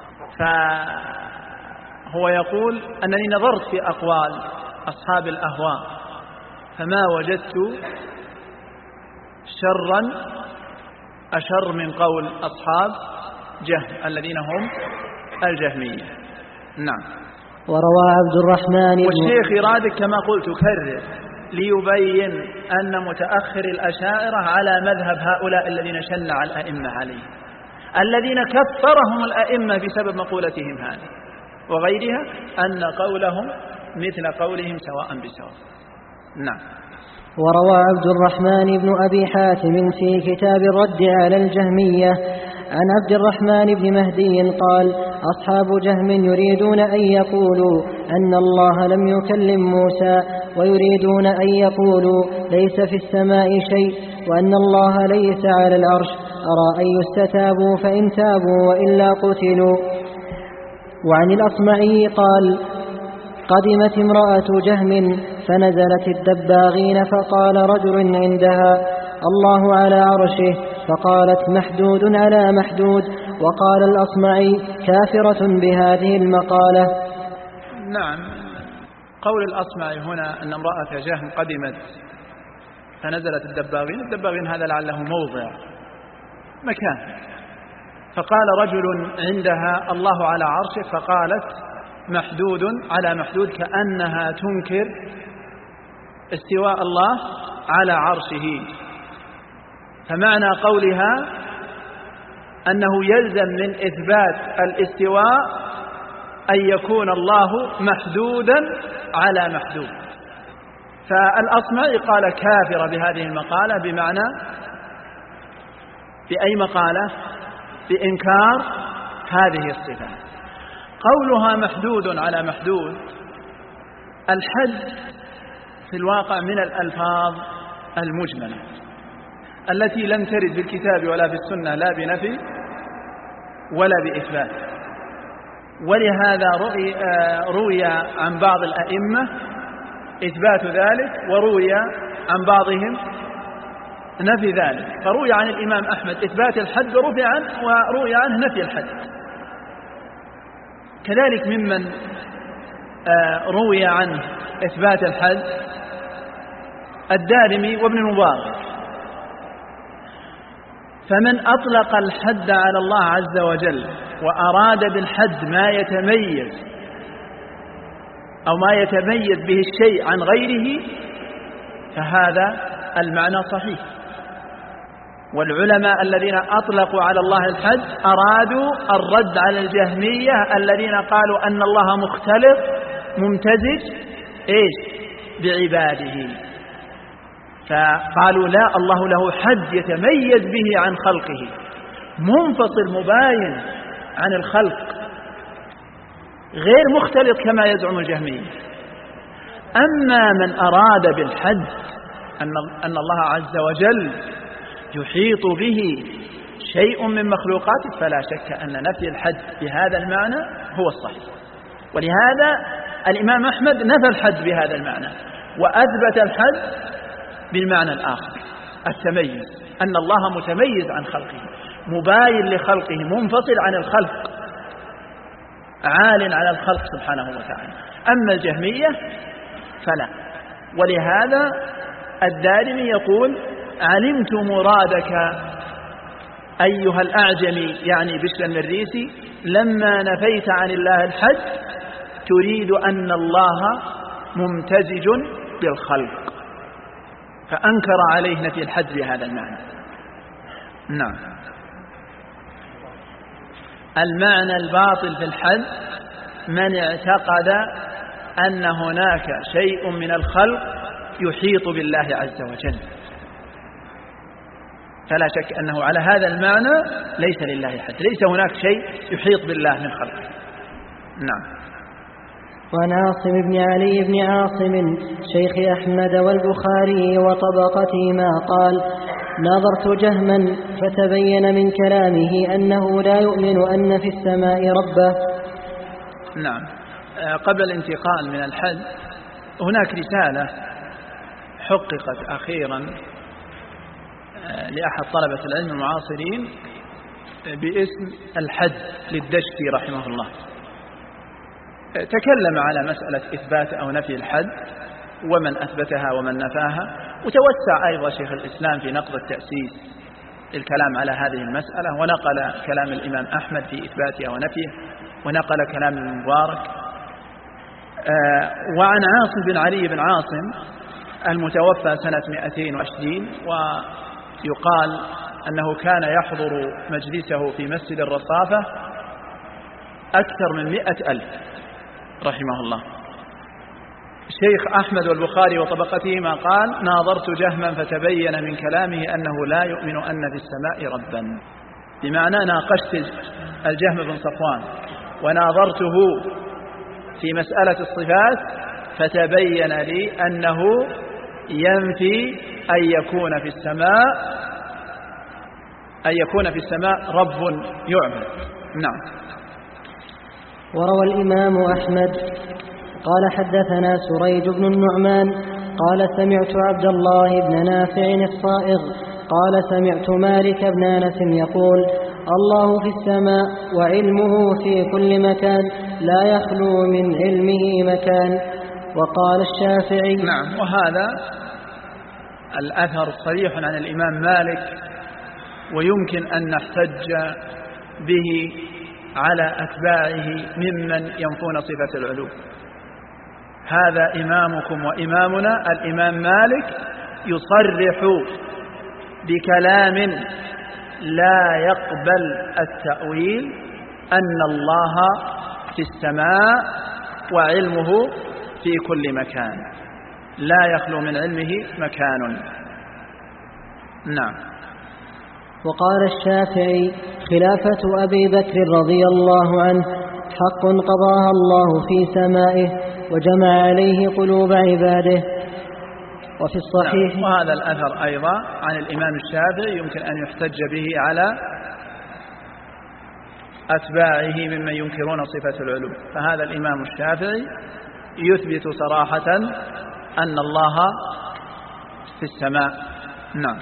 فهو يقول أنني نظرت في أقوال أصحاب الأهواء فما وجدت شرا أشر من قول أصحاب جهم الذين هم الجهمية. نعم.
وروى عبد الرحمن
والشيخ يرادك كما قلت كرر ليبين أن متأخر الأشاعرة على مذهب هؤلاء الذين شنع الأئمة عليه، الذين كفرهم الأئمة بسبب مقولتهم هذه وغيرها، أن قولهم مثل قولهم سواء بسواء. نعم.
وروى عبد الرحمن بن أبي حاتم في كتاب الرد على الجهمية عن عبد الرحمن بن مهدي قال: أصحاب جهم يريدون أن يقولوا أن الله لم يكلم موسى، ويريدون أن يقولوا ليس في السماء شيء، وأن الله ليس على العرش، أرى أن يستتابوا فإن تابوا وإلا قتلوا. وعن الأصمعي قال: قدمت امرأة جهم فنزلت الدباغين، فقال رجل عندها: الله على عرشه، فقالت محدود على محدود. وقال الأصمعي: كافرة بهذه المقالة.
نعم. قول الأصمعي هنا أن امرأة جهم قدمت فنزلت الدباغين هذا لعله موضع مكان، فقال رجل عندها: الله على عرشه، فقالت محدود على محدود، كأنها تنكر استواء الله على عرشه. فمعنى قولها أنه يلزم من إثبات الاستواء أن يكون الله محدودا على محدود. فالأصمعي قال كافر بهذه المقالة، بمعنى بأي مقالة؟ بإنكار هذه الصفات. قولها محدود على محدود، الحد في الواقع من الألفاظ المجملة التي لم ترد بالكتاب ولا بالسنة لا بنفي ولا بإثبات، ولهذا روي عن بعض الأئمة إثبات ذلك، وروي عن بعضهم نفي ذلك. فروي عن الإمام أحمد إثبات الحد وروي عنه نفي الحد. كذلك ممن روي عنه إثبات الحد الدارمي وابن المبارك. فمن أطلق الحد على الله عز وجل وأراد بالحد ما يتميز أو ما يتميز به الشيء عن غيره فهذا المعنى صحيح. والعلماء الذين أطلقوا على الله الحد أرادوا الرد على الجهمية الذين قالوا أن الله مختلط ممتزج بعباده، فقالوا لا، الله له حد يتميز به عن خلقه، منفصل مباين عن الخلق، غير مختلط كما يزعم الجهمية. أما من أراد بالحد أن الله عز وجل يحيط به شيء من مخلوقاته فلا شك أن نفي الحد بهذا المعنى هو الصحيح. ولهذا الإمام أحمد نفى الحد بهذا المعنى وأثبت الحد بالمعنى الآخر، التميز، أن الله متميز عن خلقه، مباين لخلقه، منفصل عن الخلق، عال على الخلق سبحانه وتعالى. أما الجهمية فلا. ولهذا الدارمي يقول: علمت مرادك أيها الأعجمي، يعني بشر المريسي، لما نفيت عن الله الحد تريد أن الله ممتزج بالخلق، فأنكر عليه نفي الحد بهذا المعنى. نعم. المعنى الباطل في الحد من اعتقد أن هناك شيء من الخلق يحيط بالله عز وجل، فلا شك أنه على هذا المعنى ليس لله حد، ليس هناك شيء يحيط بالله من خلقه. نعم.
وعن عاصم بن علي بن عاصم شيخ أحمد والبخاري وطبقتهما قال: ناظرت جهما فتبين من كلامه أنه لا يؤمن أن في السماء ربه.
نعم. قبل الانتقال من الحد هناك رسالة حققت أخيرا لأحد طلبة العلم المعاصرين باسم الحد للدشتي رحمه الله. تكلم على مسألة إثبات أو نفي الحد ومن أثبتها ومن نفاها، وتوسع أيضا شيخ الإسلام في نقض التأسيس الكلام على هذه المسألة، ونقل كلام الإمام أحمد في إثباتها ونفيه، ونقل كلام المبارك. وعن عاصم بن علي بن عاصم المتوفى سنة 220، ويقال أنه كان يحضر مجلسه في مسجد الرصافة أكثر من 100,000 رحمه الله. الشيخ أحمد والبخاري وطبقتهما قال: ناظرت جهما فتبين من كلامه أنه لا يؤمن أن في السماء ربا، بمعنى ناقشت الجهم بن صفوان وناظرته في مسألة الصفات، فتبين لي أنه ينفي أن يكون في السماء رب يعبد. نعم.
وروى الإمام أحمد قال: حدثنا سريج بن النعمان قال: سمعت عبد الله بن نافع الصائغ قال: سمعت مالك بن أنس يقول: الله في السماء وعلمه في كل مكان لا يخلو من علمه مكان. وقال الشافعي.
نعم. وهذا الأثر صريح عن الإمام مالك، ويمكن أن نحتج به على أتباعه ممن ينفون صفة العلو. هذا إمامكم وإمامنا الإمام مالك يصرح بكلام لا يقبل التأويل أن الله في السماء وعلمه في كل مكان لا يخلو من علمه مكان. نعم.
وقال الشافعي: خلافة أبي بكر رضي الله عنه حق قضاها الله في سمائه وجمع عليه قلوب عباده. وفي الصحيح.
نعم. وهذا الأثر أيضا عن الإمام الشافعي يمكن أن يحتج به على أتباعه ممن ينكرون صفة العلو. فهذا الإمام الشافعي يثبت صراحة أن الله في السماء. نعم.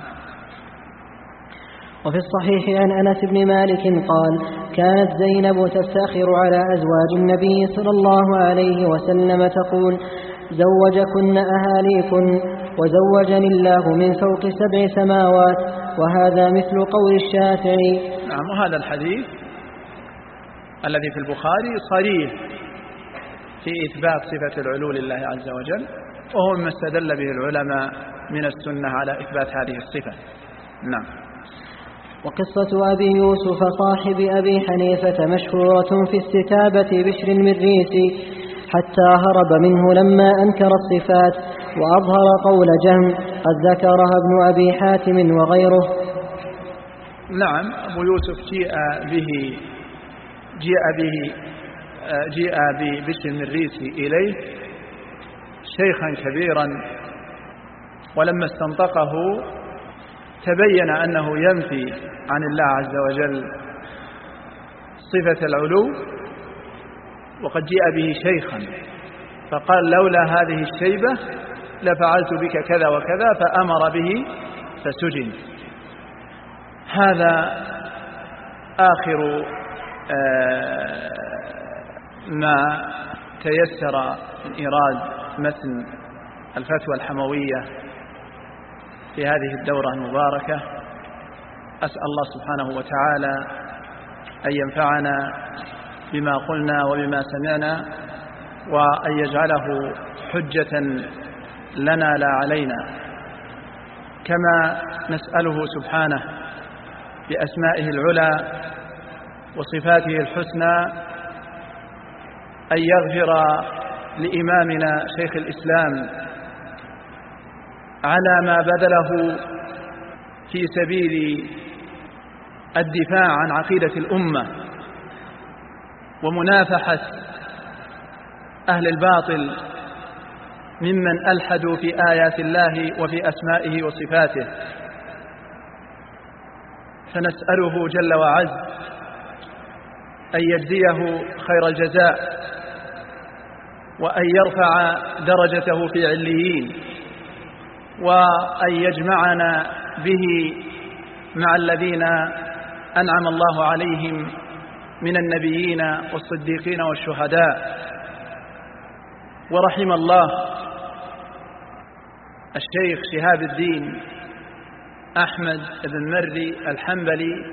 وفي الصحيح عن أنس بن مالك قال: كانت زينب تفتخر على أزواج النبي صلى الله عليه وسلم تقول: زوجكن أهاليكن وزوجني الله من فوق 7 سماوات. وهذا مثل قول الشافعي.
نعم. وهذا الحديث الذي في البخاري صريح في إثبات صفة العلو لله عز وجل، وهو مما استدل به العلماء من السنة على إثبات هذه الصفة. نعم.
وقصة أبي يوسف صاحب أبي حنيفة مشهورة في استتابة بشر المريسي حتى هرب منه لما أنكر الصفات وأظهر قول جهم قد ذكرها ابن أبي حاتم وغيره.
نعم. أبو يوسف جيء ببشر المريسي إليه شيخا كبيرا، ولما استنطقه تبين أنه ينفي عن الله عز وجل صفة العلو، وقد جاء به شيخا، فقال: لولا هذه الشيبة لفعلت بك كذا وكذا، فأمر به فسجن. هذا آخر ما تيسر من إيراد متن الفتوى الحموية في هذه الدورة المباركة. أسأل الله سبحانه وتعالى أن ينفعنا بما قلنا وبما سمعنا، وأن يجعله حجة لنا لا علينا، كما نسأله سبحانه بأسمائه العلى وصفاته الحسنى أن يغفر لإمامنا شيخ الإسلام على ما بذله في سبيل الدفاع عن عقيدة الأمة ومنافحة أهل الباطل ممن ألحدوا في آيات الله وفي أسمائه وصفاته. فنسأله جل وعز أن يجزيه خير الجزاء وأن يرفع درجته في عليين، وأن يجمعنا به مع الذين أنعم الله عليهم من النبيين والصديقين والشهداء. ورحم الله الشيخ شهاب الدين أحمد بن مري الحنبلي،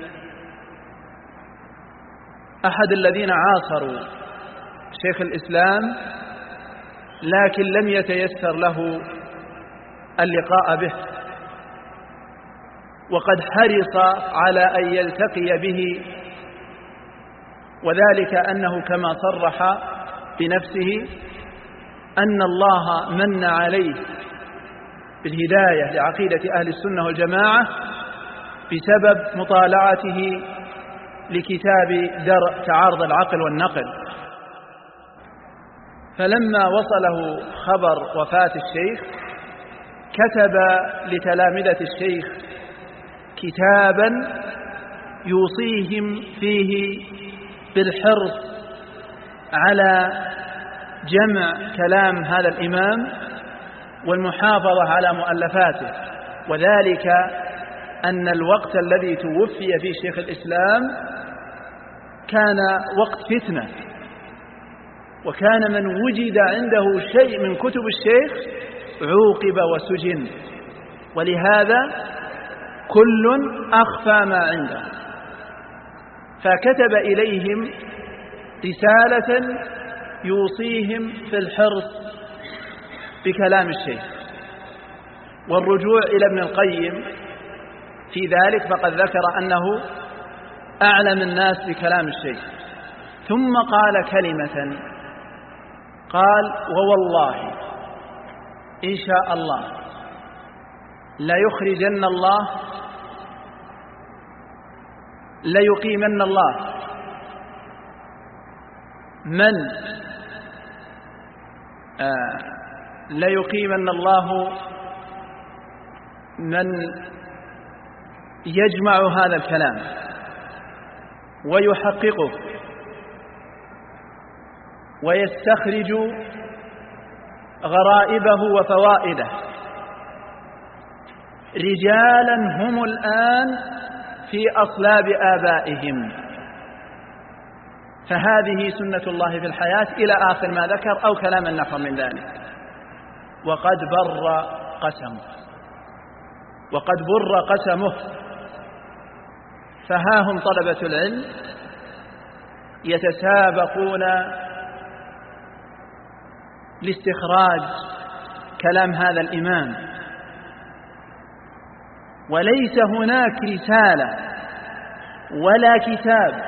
أحد الذين عاصروا شيخ الإسلام لكن لم يتيسر له اللقاء به، وقد حرص على أن يلتقي به، وذلك أنه كما صرح بنفسه أن الله من عليه بالهداية لعقيدة أهل السنة والجماعة بسبب مطالعته لكتاب درء تعارض العقل والنقل. فلما وصله خبر وفاة الشيخ كتب لتلامذة الشيخ كتابا يوصيهم فيه بالحرص على جمع كلام هذا الإمام والمحافظة على مؤلفاته، وذلك أن الوقت الذي توفي فيه شيخ الإسلام كان وقت فتنة، وكان من وجد عنده شيء من كتب الشيخ عوقب وسجن، ولهذا كل أخفى ما عنده. فكتب إليهم رسالة يوصيهم في الحرص بكلام الشيخ والرجوع إلى ابن القيم في ذلك، فقد ذكر أنه أعلم الناس بكلام الشيخ. ثم قال كلمة، قال: ووالله إن شاء الله ليخرجن الله ليقيمن الله ليقيمن الله من يجمع هذا الكلام ويحققه ويستخرج غرائبه وفوائده، رجالا هم الآن في أصلاب آبائهم، فهذه سنة الله في الحياة إلى آخر ما ذكر، أو كلاما نحو من ذلك. وقد بر قسمه، فها هم طلبة العلم يتسابقون لاستخراج كلام هذا الإمام، وليس هناك رسالة ولا كتاب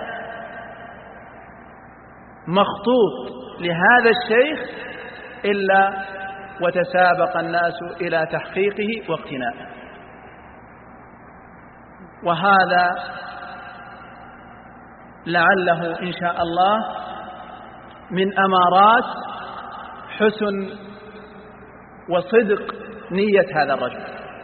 مخطوط لهذا الشيخ إلا وتسابق الناس إلى تحقيقه واقتنائه. وهذا لعله إن شاء الله من أمارات حسن وصدق نية هذا الرجل.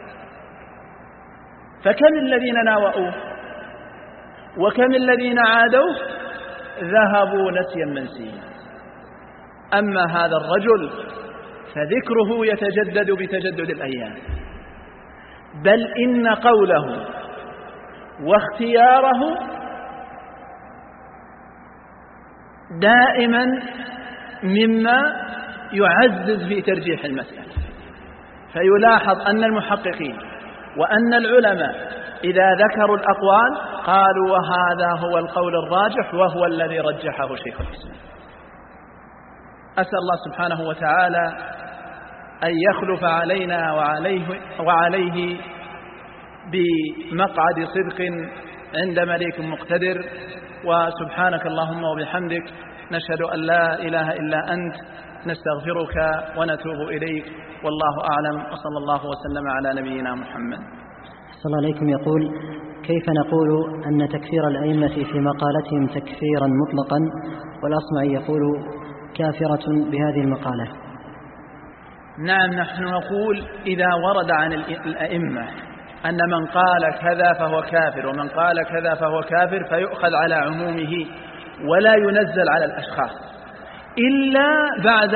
فكم الذين ناوؤوه وكم الذين عادوه ذهبوا نسيا منسيا، أما هذا الرجل فذكره يتجدد بتجدد الأيام، بل إن قوله واختياره دائما مما يعزز في ترجيح المسألة. فيلاحظ أن المحققين وأن العلماء إذا ذكروا الأقوال قالوا وهذا هو القول الراجح وهو الذي رجحه شيخ الإسلام. أسأل الله سبحانه وتعالى أن يخلف علينا وعليه بمقعد صدق عند مليك مقتدر. وسبحانك اللهم وبحمدك نشهد أن لا إله إلا أنت، نستغفرك ونتوب إليك، والله أعلم، وصلى الله وسلم على نبينا محمد.
صلى الله عليكم. يقول: كيف نقول أن تكفير الأئمة في مقالتهم تكفيرا مطلقا، والأصمعي يقول كافرة بهذه المقالة؟
نعم، نحن نقول إذا ورد عن الأئمة أن من قال كذا فهو كافر ومن قال كذا فهو كافر، فيؤخذ على عمومه ولا ينزل على الأشخاص. إلا بعد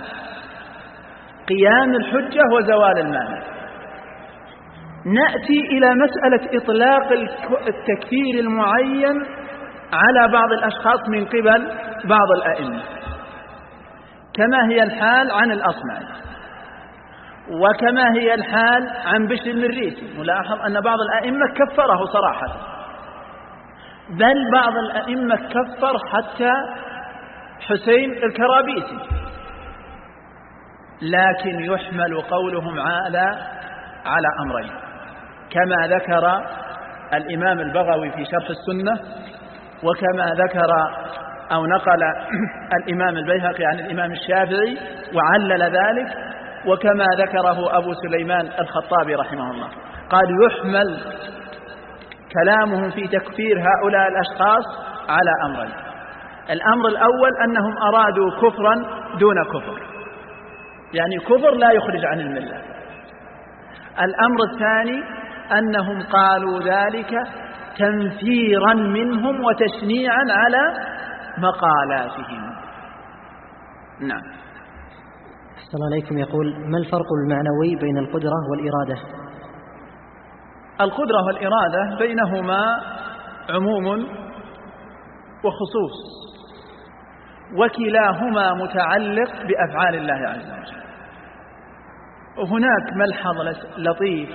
قيام الحجة وزوال المانع. نأتي إلى مسألة إطلاق التكفير المعين على بعض الأشخاص من قبل بعض الأئمة، كما هي الحال عن الأصمعي، وكما هي الحال عن بشر المريسي. نلاحظ أن بعض الأئمة كفره صراحة، بل بعض الأئمة كفر حتى حسين الكرابيسي، لكن يحمل قولهم على أمرين، كما ذكر الإمام البغوي في شرح السنة، وكما ذكر أو نقل الإمام البيهقي عن الإمام الشافعي وعلل ذلك، وكما ذكره أبو سليمان الخطابي رحمه الله. قال يحمل كلامهم في تكفير هؤلاء الأشخاص على أمرين: الأمر الأول أنهم أرادوا كفرا دون كفر، يعني كفر لا يخرج عن الملة. الأمر الثاني أنهم قالوا ذلك تنفيرا منهم وتشنيعا على مقالاتهم. نعم.
أحسن عليكم. يقول: ما الفرق المعنوي بين القدرة والإرادة؟
القدرة والإرادة بينهما عموم وخصوص، وكلاهما متعلق بأفعال الله عز وجل. وهناك ملحظ لطيف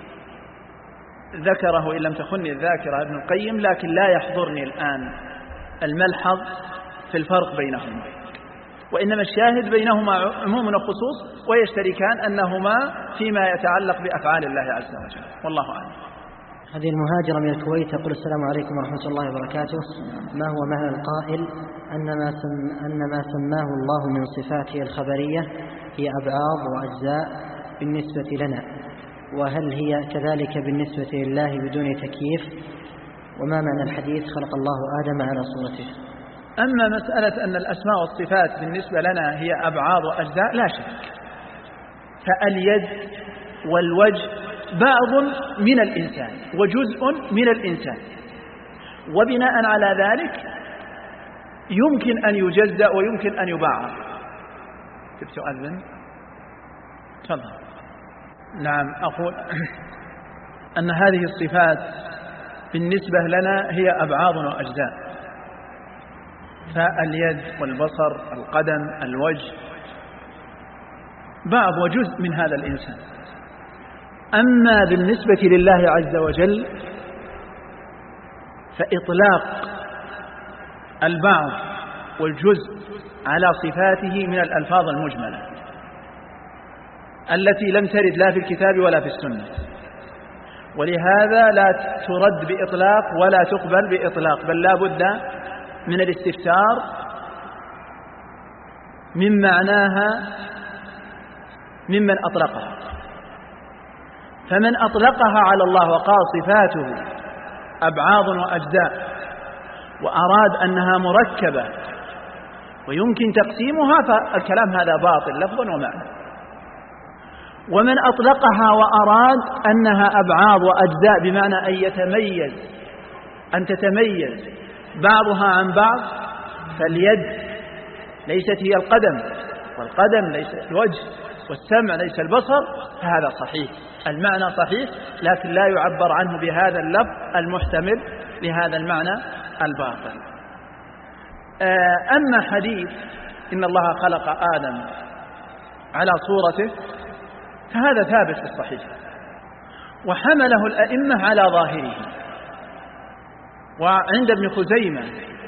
ذكره إن لم تخني الذاكرة ابن القيم، لكن لا يحضرني الآن الملحظ في الفرق بينهما، وإنما الشاهد بينهما عموم وخصوص، ويشتركان أنهما فيما يتعلق بأفعال الله عز وجل، والله أعلم.
هذه المهاجرة من الكويت تقول: السلام عليكم ورحمة الله وبركاته، ما هو معنى القائل أن ما سماه الله من صفاته الخبرية هي أبعاض وأجزاء بالنسبة لنا، وهل هي كذلك بالنسبة لله بدون تكييف؟ وما معنى الحديث خلق الله آدم على صورته؟
أما مسألة أن الأسماء والصفات بالنسبة لنا هي أبعاض وأجزاء لا شك، فاليد والوجه بعض من الإنسان وجزء من الإنسان، وبناء على ذلك يمكن أن يجزأ ويمكن أن يبعض. تؤذن؟ تفضل. نعم، أقول أن هذه الصفات بالنسبة لنا هي أبعاض وأجزاء، فاليد والبصر القدم الوجه بعض وجزء من هذا الإنسان. أما بالنسبة لله عز وجل فإطلاق البعض والجزء على صفاته من الألفاظ المجملة التي لم ترد لا في الكتاب ولا في السنة، ولهذا لا ترد بإطلاق ولا تقبل بإطلاق، بل لا بد من الاستفسار من معناها ممن أطلقها. فمن أطلقها على الله وقال صفاته أبعاض وأجزاء وأراد أنها مركبة ويمكن تقسيمها، فالكلام هذا باطل لفظا ومعنى. ومن أطلقها وأراد أنها أبعاض وأجزاء بمعنى أن تتميز بعضها عن بعض، فاليد ليست هي القدم، والقدم ليس الوجه، والسمع ليس البصر، فهذا صحيح، المعنى صحيح، لكن لا يعبر عنه بهذا اللفظ المحتمل لهذا المعنى الباطل. أما حديث إن الله خلق آدم على صورته فهذا ثابت في الصحيح، وحمله الأئمة على ظاهره. وعند ابن خزيمة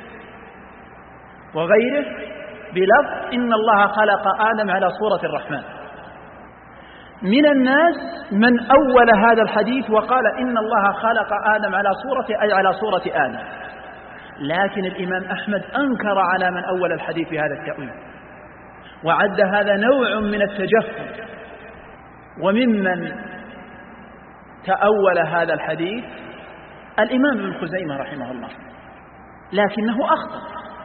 وغيره بلفظ إن الله خلق آدم على صورة الرحمن. من الناس من أول هذا الحديث وقال إن الله خلق آدم على صورته، أي على صورة آدم، لكن الإمام أحمد أنكر على من أول الحديث بهذا التأويل، وعد هذا نوع من التجفف. وممن تأول هذا الحديث الإمام ابن خزيمة رحمه الله، لكنه أخطأ.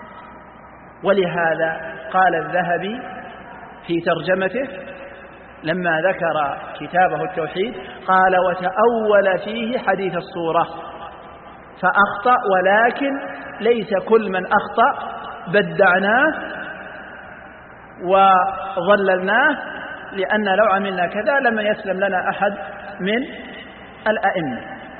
ولهذا قال الذهبي في ترجمته لما ذكر كتابه التوحيد، قال وتأول فيه حديث الصورة فأخطأ، ولكن ليس كل من أخطأ بدعناه وظللناه، لأن لو عملنا كذا لما يسلم لنا أحد من الأئمة.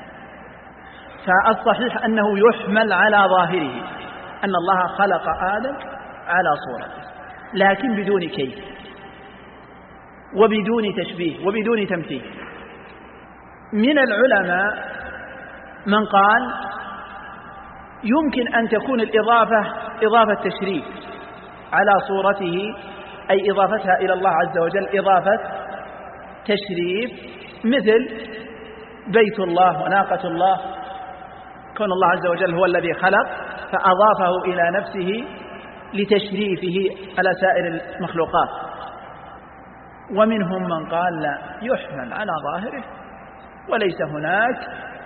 فالصحيح أنه يحمل على ظاهره أن الله خلق آدم على صورته، لكن بدون كيف وبدون تشبيه وبدون تمثيل. من العلماء من قال يمكن أن تكون الإضافة إضافة تشريف على صورته، أي إضافتها إلى الله عز وجل إضافة تشريف، مثل بيت الله وناقة الله، كون الله عز وجل هو الذي خلق فأضافه إلى نفسه لتشريفه على سائر المخلوقات. ومنهم من قال لا، يحمل على ظاهره وليس هناك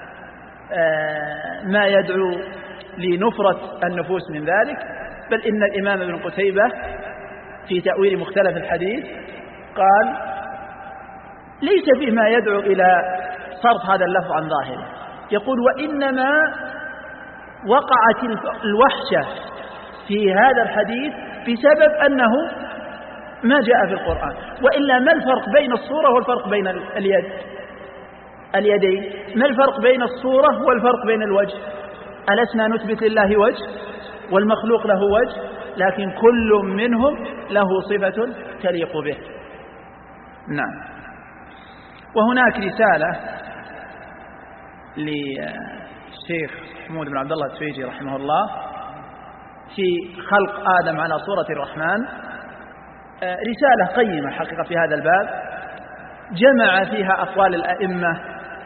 ما يدعو لنفرة النفوس من ذلك، بل إن الإمام ابن قتيبة في تأويل مختلف الحديث قال ليس فيما يدعو إلى صرف هذا اللفظ عن ظاهره، يقول وإنما وقعت الوحشة في هذا الحديث بسبب أنه ما جاء في القرآن، وإلا ما الفرق بين الصورة والفرق بين اليدين؟ ما الفرق بين الصورة والفرق بين الوجه؟ ألسنا نثبت لله وجه والمخلوق له وجه، لكن كل منهم له صفة تليق به. نعم. وهناك رسالة للشيخ محمود بن عبد الله التويجي رحمه الله في خلق آدم على صورة الرحمن، رسالة قيمة حقيقة في هذا الباب، جمع فيها أقوال الأئمة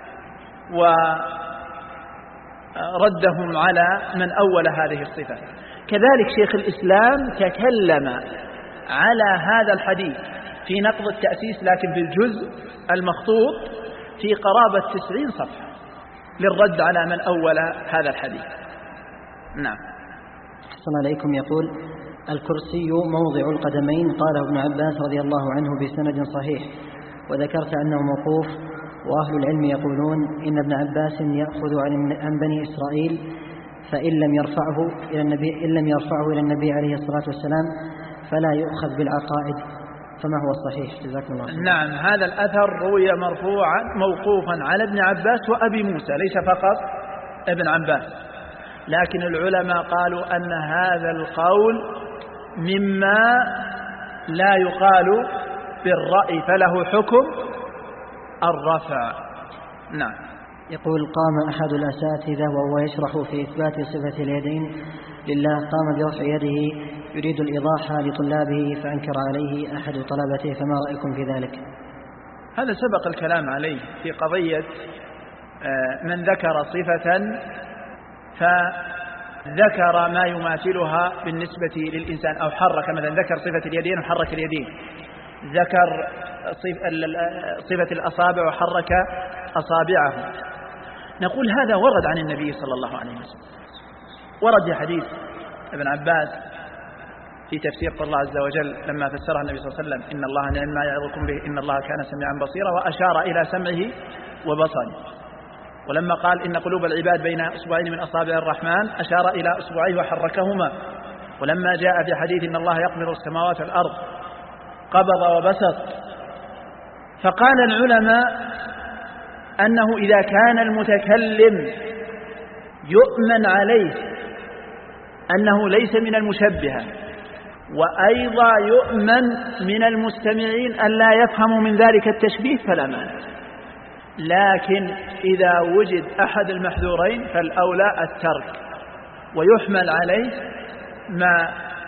وردهم على من أول هذه الصفة. كذلك شيخ الإسلام تكلم على هذا الحديث في نقض التأسيس، لكن في الجزء المخطوط في قرابة 90 صفحة للرد على من أول هذا الحديث. نعم.
أحسن عليكم. يقول الكرسي موضع القدمين، قال ابن عباس رضي الله عنه بسند صحيح، وذكرت أنه موقوف، وأهل العلم يقولون إن ابن عباس يأخذ عن بني إسرائيل، فإن لم يرفعه إلى النبي عليه الصلاة والسلام فلا يؤخذ بالعقائد، فما هو الصحيح؟ جزاكم الله خير.
نعم، هذا الأثر روي مرفوعا موقوفا على ابن عباس وأبي موسى، ليس فقط ابن عباس، لكن العلماء قالوا أن هذا القول مما لا يقال بالرأي، فله حكم الرفع. نعم.
يقول قام أحد الأساتذة وهو يشرح في إثبات صفة اليدين لله، قام برفع يده يريد الإيضاح لطلابه فأنكر عليه أحد طلبته، فما رأيكم في ذلك؟
هذا سبق الكلام عليه في قضية من ذكر صفة فذكر ما يماثلها بالنسبة للإنسان، أو حرك مثلا ذكر صفة اليدين وحرك اليدين، ذكر صفة الأصابع وحرك أصابعه. نقول هذا ورد عن النبي صلى الله عليه وسلم، ورد في حديث ابن عباس في تفسير قول الله عز وجل لما فسرها النبي صلى الله عليه وسلم إن الله نعم ما يعظكم به إن الله كان سميعا بصيرا، وأشار إلى سمعه وبصره. ولما قال إن قلوب العباد بين أصبعين من أصابع الرحمن أشار إلى أصبعيه وحركهما. ولما جاء في حديث إن الله يقبض السماوات والأرض قبض وبسط. فقال العلماء أنه إذا كان المتكلم يؤمن عليه أنه ليس من المشبهة، وأيضا يؤمن من المستمعين أن لا يفهموا من ذلك التشبيه، فلا مانع. لكن إذا وجد أحد المحذورين فالأولى الترك، ويحمل عليه ما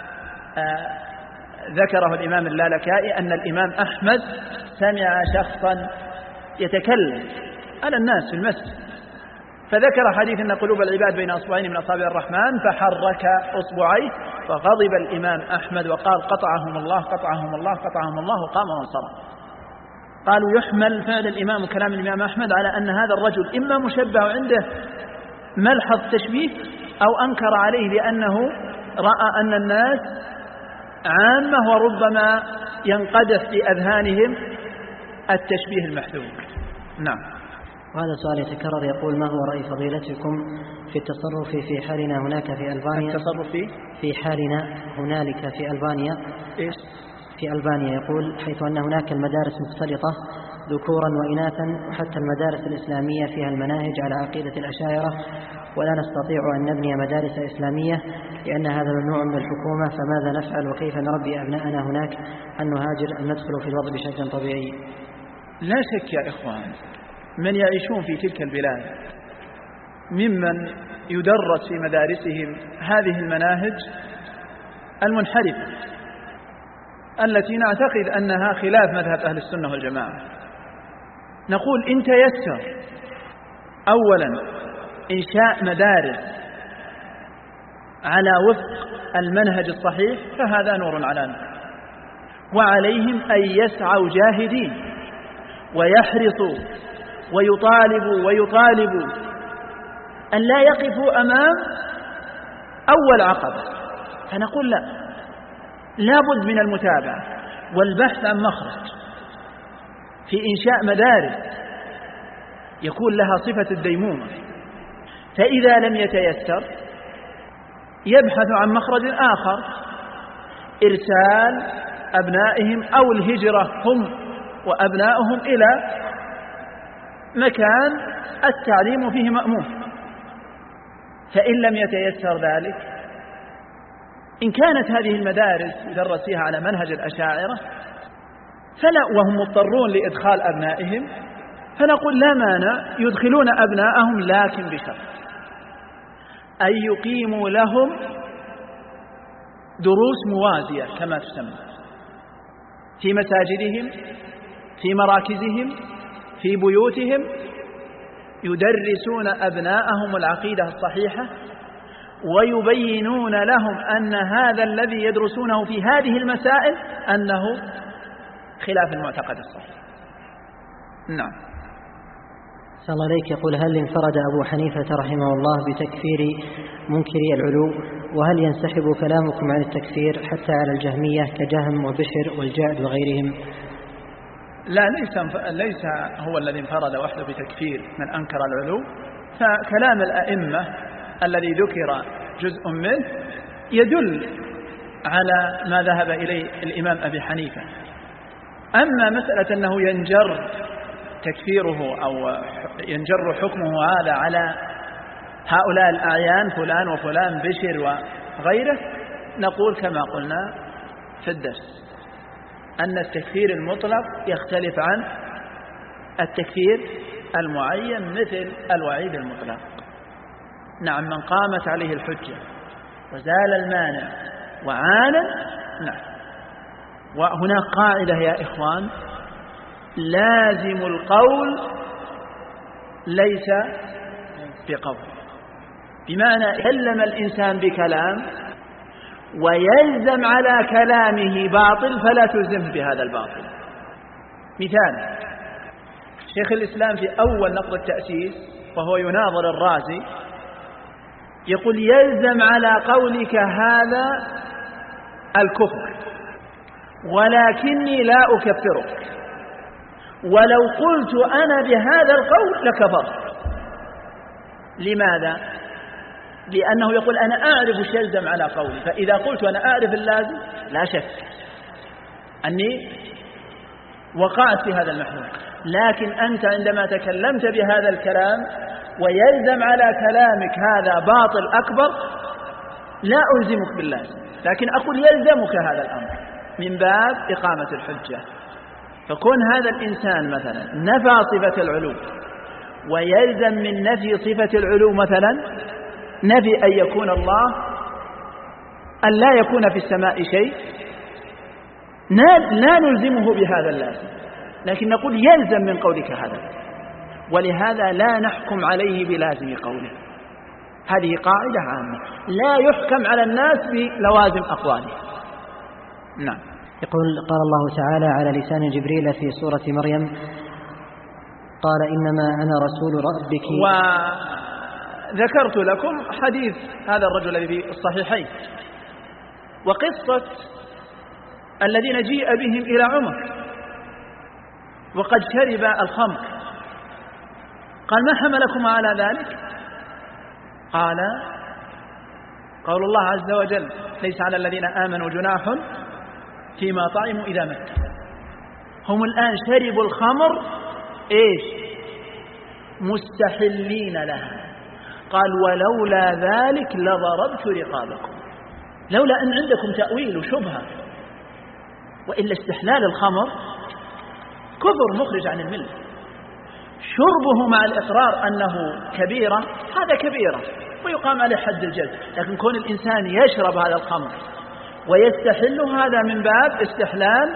ذكره الإمام اللالكائي أن الإمام أحمد سمع شخصا يتكلم على الناس في المسجد، فذكر حديث أن قلوب العباد بين أصبعين من أصابع الرحمن فحرك أصبعيه، فغضب الإمام أحمد وقال قطعهم الله قطعهم الله قطعهم الله، وقام وانصرف. قالوا يحمل فعل الإمام وكلام الإمام أحمد على أن هذا الرجل إما مشبه عنده ملحظ تشبيه، أو أنكر عليه لأنه رأى أن الناس عامة وربما ينقدح في أذهانهم التشبيه المحذور. نعم.
وهذا سؤال يتكرر، يقول ما هو رأي فضيلتكم في التصرف في حالنا هناك في ألبانيا؟
التصرف
في حالنا هنالك في ألبانيا،
إيش؟
في ألبانيا يقول: حيث أن هناك المدارس مختلطة ذكورا وإناثا، وحتى المدارس الإسلامية فيها المناهج على عقيدة الأشاعرة، ولا نستطيع أن نبني مدارس إسلامية لأن هذا ممنوع من الحكومة، فماذا نفعل وكيف نربي أبناءنا هناك؟ أن نهاجر أم ندخل في الوضع بشكل طبيعي؟
لا شك يا إخوان، من يعيشون في تلك البلاد ممن يدرس في مدارسهم هذه المناهج المنحرفة التي نعتقد أنها خلاف مذهب أهل السنة والجماعة، نقول إن تيسر أولا إنشاء مدارس على وفق المنهج الصحيح فهذا نور على نور، وعليهم أن يسعوا جاهدين ويحرصوا ويطالبوا أن لا يقفوا أمام أول عقبة، فنقول لا بد من المتابعة والبحث عن مخرج في إنشاء مدارس يكون لها صفة الديمومة، فإذا لم يتيسر يبحث عن مخرج آخر، إرسال أبنائهم أو الهجرة هم وأبنائهم إلى مكان التعليم فيه مأمون. فإن لم يتيسر ذلك، إن كانت هذه المدارس يدرس فيها على منهج الأشاعرة فلا، وهم مضطرون لإدخال أبنائهم، فنقول لا مانع يدخلون أبنائهم، لكن بشرط أن يقيموا لهم دروس موازية كما تسمى في مساجدهم، في مراكزهم، في بيوتهم، يدرسون أبنائهم العقيدة الصحيحة ويبينون لهم أن هذا الذي يدرسونه في هذه المسائل أنه خلاف المعتقد الصحيح. نعم.
صلى الله عليك يقول: هل انفرد أبو حنيفة رحمه الله بتكفير منكري العلو؟ وهل ينسحب كلامكم عن التكفير حتى على الجهمية كجهم وبشر والجعد وغيرهم؟
لا، ليس هو الذي انفرد وحده بتكفير من أنكر العلو، فكلام الأئمة الذي ذكر جزء منه يدل على ما ذهب إليه الإمام أبي حنيفة. أما مسألة أنه ينجر تكفيره أو ينجر حكمه هذا على هؤلاء الأعيان فلان وفلان بشر وغيره، نقول كما قلنا في الدرس أن التكفير المطلق يختلف عن التكفير المعين، مثل الوعيد المطلق. نعم، من قامت عليه الحجة وزال المانع وعانى، نعم. وهناك قاعدة يا إخوان: لازم القول ليس بقول، بمعنى يتكلم الإنسان بكلام ويلزم على كلامه باطل فلا تلزمه بهذا الباطل. مثال: شيخ الإسلام في أول نقض التأسيس وهو يناظر الرازي يقول: يلزم على قولك هذا الكفر، ولكني لا أكفرك، ولو قلت أنا بهذا القول لكفرت. لماذا؟ لأنه يقول: أنا أعرف ايش يلزم على قولي، فإذا قلت أنا أعرف اللازم لا شك أني وقعت في هذا المحذور، لكن أنت عندما تكلمت بهذا الكلام ويلزم على كلامك هذا باطل أكبر، لا ألزمك باللازم، لكن أقول يلزمك هذا الأمر من باب إقامة الحجة. فكون هذا الإنسان مثلا نفى صفة العلو ويلزم من نفي صفة العلو مثلا نفي أن يكون الله، أن لا يكون في السماء شيء، لا نلزمه بهذا اللازم، لكن نقول يلزم من قولك هذا، ولهذا لا نحكم عليه بلازم قوله. هذه قاعدة عامة، لا يحكم على الناس بلوازم أقواله. نعم.
يقول: قال الله تعالى على لسان جبريل في سورة مريم: قال إنما أنا رسول ربك.
وذكرت لكم حديث هذا الرجل الذي في الصحيحين وقصة الذين جيء بهم إلى عمر وقد شرب الخمر، قال: ما حملكم على ذلك؟ قال: قول الله عز وجل: ليس على الذين آمنوا جناح فيما طعموا إذا متوا. هم الآن شربوا الخمر مستحلين لها. قال ولولا ذلك لضربت رقابكم، لولا أن عندكم تأويل وشبهة، وإلا استحلال الخمر كفر مخرج عن الملة. شربه مع الإقرار أنه كبيرة هذا كبيرة ويقام عليه حد الجلد، لكن كون الإنسان يشرب هذا الخمر ويستحله هذا من باب استحلال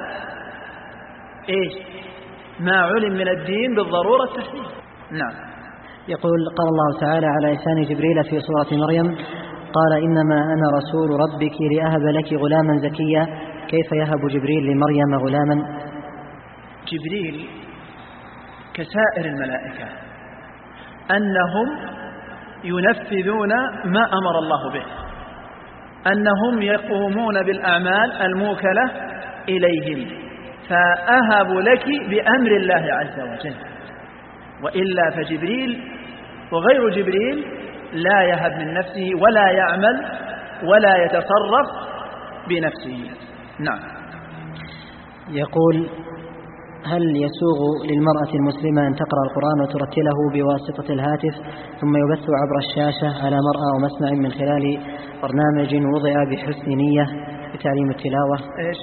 ما علم من الدين بالضرورة التحليل. نعم.
يقول قال الله تعالى على لسان جبريل في سورة مريم قال إنما أنا رسول ربك لأهب لك غلاما زكيا كيف يهب جبريل لمريم غلاما؟
جبريل كسائر الملائكة أنهم ينفذون ما أمر الله به، أنهم يقومون بالأعمال الموكلة إليهم، فأهب لك بأمر الله عز وجل، وإلا فجبريل وغير جبريل لا يهب من نفسه ولا يعمل ولا يتصرف بنفسه. نعم.
يقول هل يسوغ للمرأة المسلمة أن تقرأ القرآن وترتله بواسطة الهاتف ثم يبث عبر الشاشة على مرأى ومسمع من خلال برنامج وضع بحسن نية لتعليم التلاوة؟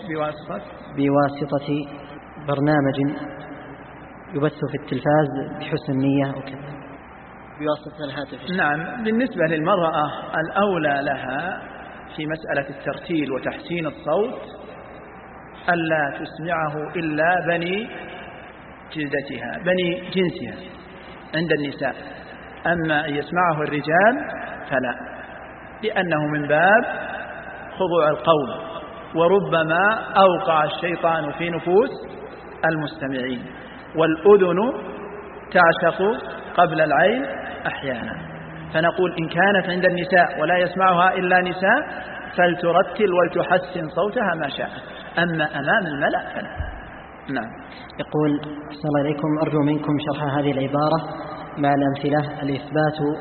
بواسطة برنامج يبث في التلفاز بحسن النية وكذا بواسطة الهاتف.
نعم. بالنسبة للمرأة الأولى لها في مسألة الترتيل وتحسين الصوت ألا تسمعه إلا بني جلدتها بني جنسها عند النساء، أما أن يسمعه الرجال فلا، لأنه من باب خضوع القول، وربما أوقع الشيطان في نفوس المستمعين، والأذن تعشق قبل العين أحيانا. فنقول إن كانت عند النساء ولا يسمعها إلا نساء فلترتل ولتحسن صوتها ما شاءت، أما أمام الملأ فلا. نعم.
يقول أحسن الله إليكم أرجو منكم شرح هذه العبارة مع الأمثلة الإثبات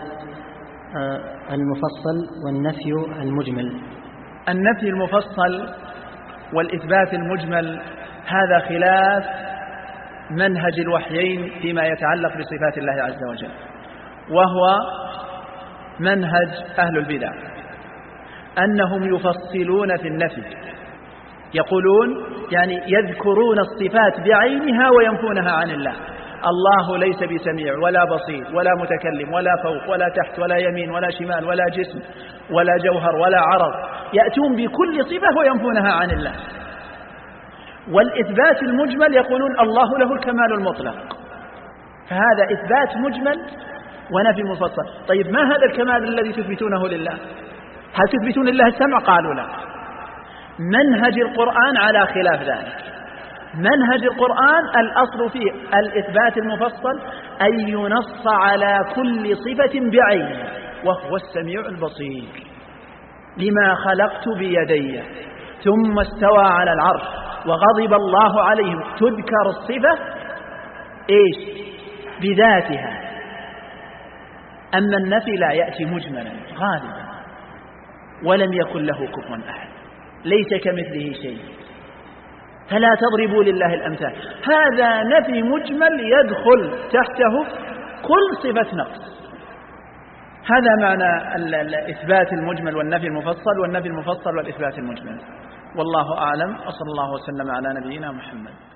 المفصل والنفي المجمل.
النفي المفصل والإثبات المجمل هذا خلاف منهج الوحيين فيما يتعلق بصفات الله عز وجل، وهو منهج أهل البدع أنهم يفصلون في النفي، يقولون يعني يذكرون الصفات بعينها وينفونها عن الله. الله ليس بسميع ولا بصير ولا متكلم ولا فوق ولا تحت ولا يمين ولا شمال ولا جسم ولا جوهر ولا عرض، يأتون بكل صفة وينفونها عن الله. والإثبات المجمل يقولون الله له الكمال المطلق، فهذا إثبات مجمل ونفي مفصل. طيب ما هذا الكمال الذي تثبتونه لله؟ هل تثبتون لله السمع؟ قالوا لا. منهج القرآن على خلاف ذلك. منهج القرآن الأصل فيه الإثبات المفصل أن ينص على كل صفة بعينها، وهو السميع البصير. لما خلقت بيدي ثم استوى على العرش وغضب الله عليهم، تذكر الصفة بذاتها. أما النفي لا يأتي مجملا غالبا، ولم يكن له كفوا أحد، ليس كمثله شيء، فلا تضربوا لله الأمثال. هذا نفي مجمل يدخل تحته كل صفة نقص. هذا معنى الإثبات المجمل والنفي المفصل، والنفي المفصل والإثبات المجمل. والله أعلم، وصلى الله وسلم على نبينا محمد.